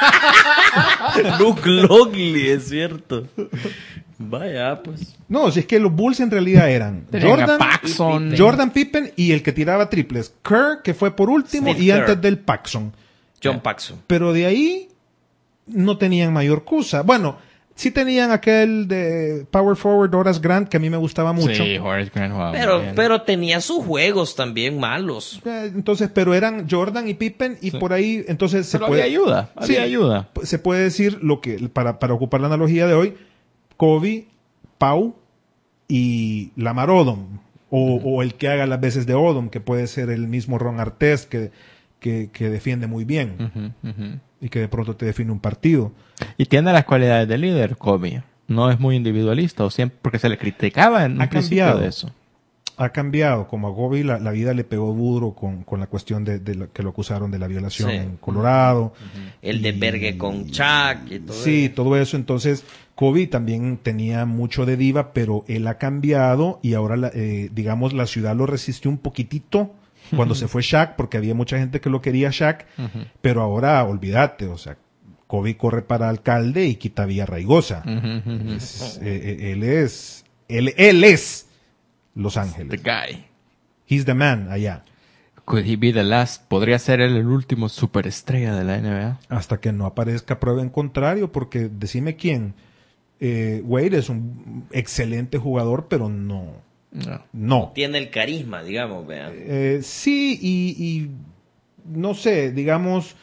B: Luke Longley, es cierto. Vaya, pues.
D: No, si es que los Bulls en realidad eran
C: Tenían a
D: Jordan,
C: Paxson.
D: Jordan Pippen y el que tiraba triples. Kerr, que fue por último,
B: Steve
D: y
B: Kerr.
D: antes del Paxson.
B: John Paxson.
D: Pero de ahí no tenían mayor cosa. Bueno, sí tenían aquel de Power Forward Horace Grant, que a mí me gustaba mucho.
C: Sí, Horace Grant jugaba muy
B: Pero,
C: bien.
B: pero tenía sus juegos también malos.
D: Eh, Entonces, pero eran Jordan y Pippen y
C: Sí.
D: por ahí, entonces se
C: Pero
D: puede...
C: había ayuda, había
D: Sí,
C: ayuda.
D: se puede decir lo que, para, para ocupar la analogía de hoy, Kobe, Pau y Lamar Odom, o, o el que haga las veces de Odom, que puede ser el mismo Ron Artest, que, que, que defiende muy bien
C: Ujú, ujú.
D: y que de pronto te define un partido.
C: Y tiene las cualidades de líder, Kobe. No es muy individualista, o siempre, porque se le criticaba en un
D: Ha
C: principio
D: cambiado.
C: de eso.
D: Ha cambiado, como a Kobe la, la vida le pegó duro con, con la cuestión de, de lo, que lo acusaron de la violación
B: Sí.
D: en Colorado.
B: El de
D: Y-
B: Berge con Chuck y todo
D: Sí,
B: eso.
D: todo eso. Entonces, Kobe también tenía mucho de diva, pero él ha cambiado y ahora, la- eh, digamos, la ciudad lo resistió un poquitito cuando se fue Shaq, porque había mucha gente que lo quería Shaq,
C: Ujú.
D: pero ahora, olvídate, o sea, Kobe corre para alcalde y quita Villa Raigosa.
C: Ujú, ujú.
D: Es- eh, eh, él es, él, él es Los
C: The
D: Ángeles.
C: guy.
D: He's the man allá.
C: Could he be the last? ¿Podría ser él el último superestrella de la N B A?
D: Hasta que no aparezca prueba en contrario, porque decime quién. Eh, Wade es un excelente jugador, pero no.
C: No.
D: No.
B: Tiene el carisma, digamos, vean.
D: Eh, sí, y, y no sé, digamos.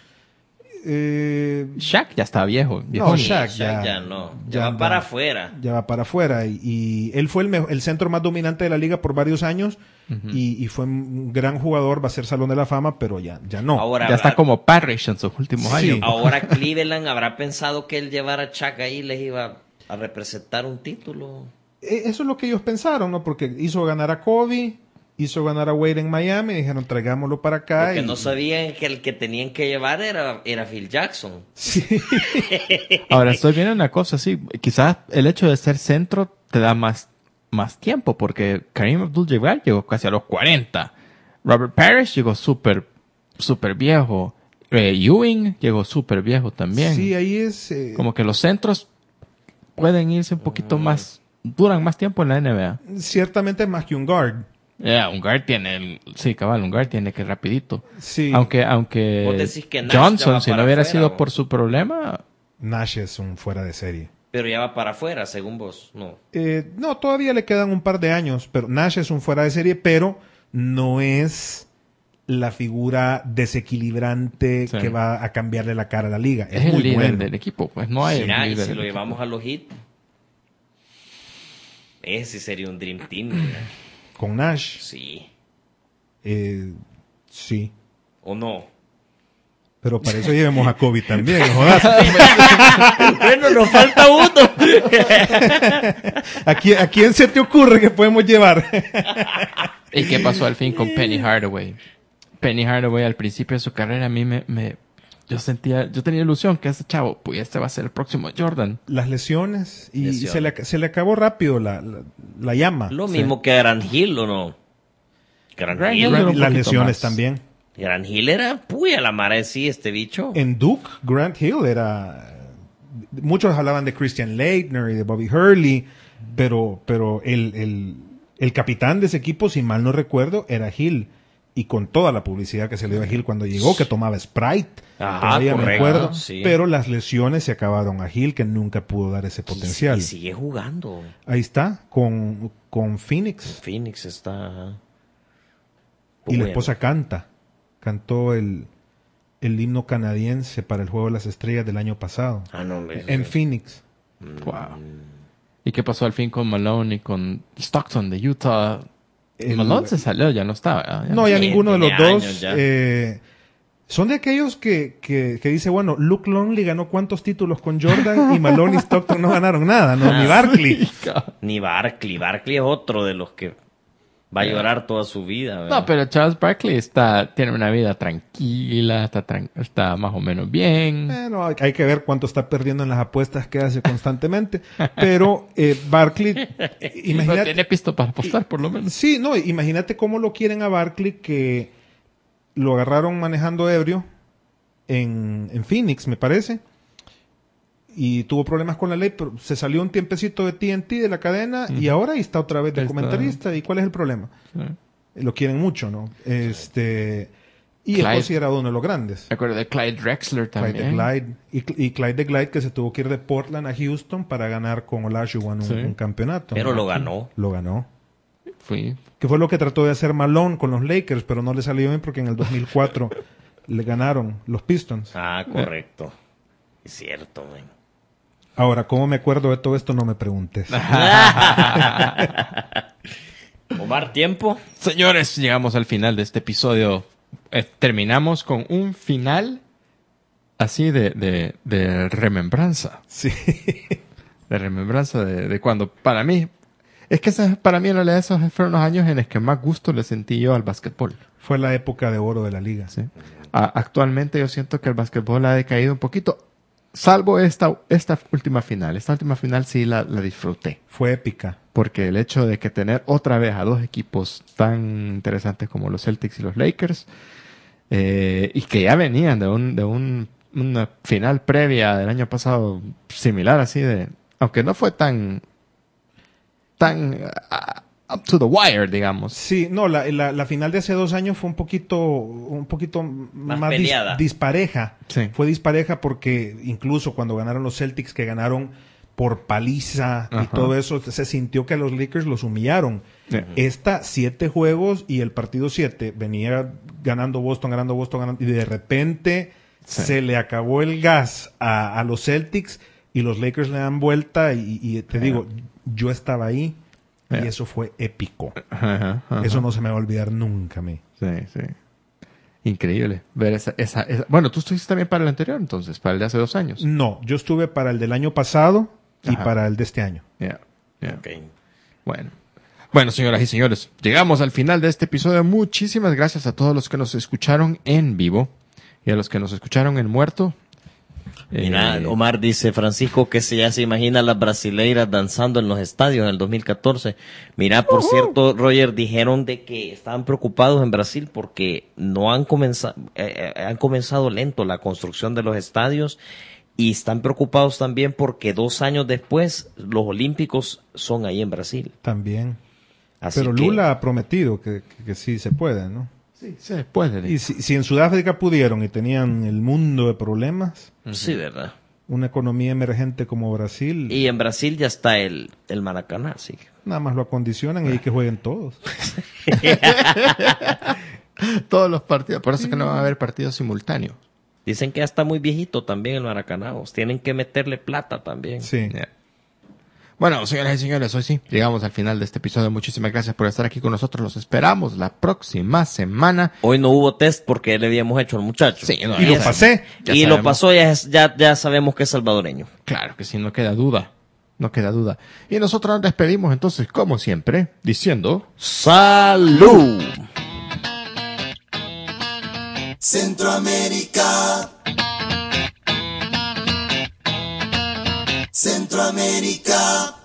D: Eh,
C: Shaq ya está viejo.
D: no,
C: viejón.
D: Shaq
B: Shaq
D: ya,
B: ya no. Ya
D: ya
B: va
D: anda-
B: para afuera.
D: Ya va para afuera. Y, y él fue el, mejo- el centro más dominante de la liga por varios años. y, y fue un gran jugador, va a ser Salón de la Fama, pero ya, ya no.
B: Ahora,
C: Ya está
B: habrá-
C: como Parrish en sus últimos
D: Sí.
C: años.
B: ahora Cleveland habrá pensado que él llevar a Chuck ahí les iba a representar un título.
D: Eh, Eso es lo que ellos pensaron, ¿no? Porque hizo ganar a Kobe, hizo ganar a Wade en Miami, dijeron traigámoslo para acá.
B: Porque
D: y-
B: no sabían que el que tenían que llevar era, era Phil Jackson.
D: Sí.
C: Ahora estoy viendo una cosa, sí. Quizás el hecho de ser centro te da más, más tiempo, porque Kareem Abdul-Jabbar llegó casi a los cuarenta. Robert Parrish llegó súper, súper viejo. Eh, Ewing llegó súper viejo también.
D: Sí, ahí es. eh,
C: Como que los centros pueden irse un poquito más, duran más tiempo en la N B A.
D: Ciertamente más que un guard.
C: Ya, un guard tiene, el- sí, cabal, un guard tiene que rapidito.
D: Sí.
C: Aunque, aunque
B: Vos decís que Nash ya
C: Johnson,
B: va
C: si no
B: para
C: hubiera
B: afuera,
C: sido
B: ¿o?
C: por su problema,
D: Nash es un fuera de serie.
B: Pero ya va para afuera, según vos. No.
D: Eh, no, todavía le quedan un par de años, pero Nash es un fuera de serie, pero no es la figura desequilibrante
C: Sí.
D: que va a cambiarle la cara a la liga. Es,
C: es el
D: muy
C: líder
D: bueno.
C: del equipo, pues no hay
B: Mira,
C: un
B: y
C: líder
B: si
C: del
B: lo
C: equipo.
B: llevamos a los Heat, ese sería un Dream Team. mira.
D: Con Nash,
B: Sí.
D: eh, sí.
B: ¿O no?
D: Pero para eso llevemos a Kobe también, no jodas.
B: Bueno, nos falta uno.
D: ¿A quién, ¿A quién se te ocurre que podemos llevar?
C: ¿Y qué pasó al fin con Penny Hardaway? Penny Hardaway al principio de su carrera a mí me, me yo sentía, yo tenía ilusión que ese chavo, pues este va a ser el próximo Jordan.
D: Las lesiones y
B: Lesiones.
D: Se, le, se le acabó rápido la, la, la llama.
B: Lo mismo que Grant Hill, ¿o no? Grant
C: Grant
B: Hill.
C: Hill era un
D: Las
C: poquito
D: lesiones
C: más.
D: también.
B: Grant Hill era, puya, la mara de sí, este bicho.
D: En Duke, Grant Hill era... Muchos hablaban de Christian Leitner y de Bobby Hurley, pero, pero el, el, el capitán de ese equipo, si mal no recuerdo, era Hill. Y con toda la publicidad que se le dio a Hill cuando llegó, que tomaba Sprite,
B: Ajá,
D: todavía me
B: correcto,
D: acuerdo.
B: sí.
D: Pero las lesiones se acabaron a Hill, que nunca pudo dar ese potencial.
B: Y sigue jugando.
D: Ahí está, con, con Phoenix.
B: Phoenix está... ajá.
D: Y la
B: Bueno.
D: esposa canta. Cantó el, el himno canadiense para el Juego de las Estrellas del año pasado.
B: Ah, no, hombre.
D: En Phoenix.
C: Wow. ¿Y qué pasó al fin con Malone y con Stockton de Utah?
D: El-
C: Malone se salió, ya no estaba. ¿eh? Ya
D: No, ya
B: Sí,
D: ninguno de los
B: tiene
D: dos.
B: años ya.
D: eh, son de aquellos que, que, que dice, bueno, Luke Longley ganó cuántos títulos con Jordan y Malone y Stockton no ganaron nada, ¿no? Ni Barkley.
B: Ni Barkley. Barkley es otro de los que va a llorar toda su vida. ¿verdad?
C: No, pero Charles Barkley está, tiene una vida tranquila, está, tran- está más o menos bien.
D: Bueno, hay, hay que ver cuánto está perdiendo en las apuestas que hace constantemente. Pero eh, Barkley,
C: Pero
D: imagínate.
C: tiene pisto para apostar, por lo menos.
D: Sí, no, imagínate cómo lo quieren a Barkley, que lo agarraron manejando ebrio en, en Phoenix, me parece. Y tuvo problemas con la ley, pero se salió un tiempecito de T N T de la cadena y ahora ahí está otra vez de
C: Ahí está.
D: comentarista. ¿Y cuál es el problema?
C: Sí.
D: Lo quieren mucho, ¿no? Este y
C: Clyde.
D: es considerado uno de los grandes.
C: Me acuerdo de Clyde Drexler
D: Clyde
C: también.
D: de Clyde. Y, Cl- y Clyde de Clyde que se tuvo que ir de Portland a Houston para ganar con Olajuwon un,
C: Sí.
D: un campeonato.
B: Pero lo ganó.
D: Lo ganó.
C: Fui.
D: Que fue lo que trató de hacer Malone con los Lakers, pero no le salió bien porque en el dos mil cuatro le ganaron los Pistons.
B: Ah, correcto. Es cierto, man.
D: Ahora, ¿cómo me acuerdo de todo esto? No me preguntes.
B: Omar, tiempo.
C: Señores, llegamos al final de este episodio. eh, terminamos con un final así de, de, de remembranza.
D: Sí.
C: De remembranza de, de cuando, para mí, es que ese- para mí en realidad esos fueron los años en los que más gusto le sentí yo al básquetbol.
D: Fue la época de oro de la liga.
C: ¿Sí? A- actualmente yo siento que el básquetbol ha decaído un poquito, salvo esta, esta última final. Esta última final sí la, la disfruté.
D: Fue épica.
C: Porque el hecho de que tener otra vez a dos equipos tan interesantes como los Celtics y los Lakers, eh, y que ya venían de un, de un, una final previa del año pasado similar así de, aunque no fue tan, tan uh, up to the wire, digamos.
D: Sí, no, la, la, la final de hace dos años fue un poquito, un poquito más, dis-
B: peleada.
D: dispareja.
C: Sí.
D: Fue dispareja porque incluso cuando ganaron los Celtics, que ganaron por paliza y
C: Ajá.
D: todo eso, se sintió que a los Lakers los humillaron.
C: Sí.
D: Esta, siete juegos y el partido siete venía ganando Boston, ganando Boston, ganando, y de repente
C: Sí.
D: se le acabó el gas a, a los Celtics y los Lakers le dan vuelta y, y te digo, yo estaba ahí y
C: Yeah.
D: eso fue épico.
C: Ajá, ajá.
D: Eso no se me va a olvidar nunca a mí.
C: Sí, sí. Increíble ver esa, esa, esa- Bueno, tú estuviste también para el anterior, entonces, para el de hace dos años.
D: No, yo estuve para el del año pasado y
C: Ajá.
D: para el de este año.
C: Yeah, yeah.
B: Ok.
C: Bueno. Bueno, señoras y señores, llegamos al final de este episodio. Muchísimas gracias a todos los que nos escucharon en vivo y a los que nos escucharon en muerto.
B: Mira,
C: Eh,
B: Omar dice, Francisco, que se ya se imagina las brasileiras danzando en los estadios en el dos mil catorce. Mira, por cierto, Roger, dijeron de que estaban preocupados en Brasil porque no han comenzado, eh, eh, han comenzado lento la construcción de los estadios y están preocupados también porque dos años después los Olímpicos son ahí en Brasil.
D: También.
B: Así
D: Pero
B: que-
D: Lula ha prometido que, que, que sí se puede, ¿no?
C: sí, se puede.
D: Y si, si en Sudáfrica pudieron y tenían el mundo de problemas,
B: Sí, ¿verdad?
D: una economía emergente como Brasil,
B: Y en Brasil ya está el, el Maracaná, sí.
D: nada más lo acondicionan y ahí que jueguen todos.
C: Todos los partidos. Por eso es que no va a haber partidos simultáneos.
B: Dicen que ya está muy viejito también el Maracaná. Tienen que meterle plata también.
D: Sí.
C: Yeah. Bueno, señoras y señores, hoy sí, llegamos al final de este episodio. Muchísimas gracias por estar aquí con nosotros. Los esperamos la próxima semana.
B: Hoy no hubo test porque le habíamos hecho al muchacho.
C: Sí, no,
D: Y lo
C: ya
D: pasé.
C: Ya
B: y lo
C: sabemos.
B: pasó, ya, es- ya, ya sabemos que es salvadoreño.
C: Claro que sí, no queda duda. No queda duda. Y nosotros nos despedimos entonces, como siempre, diciendo...
B: ¡Salud!
A: Centroamérica. Centroamérica.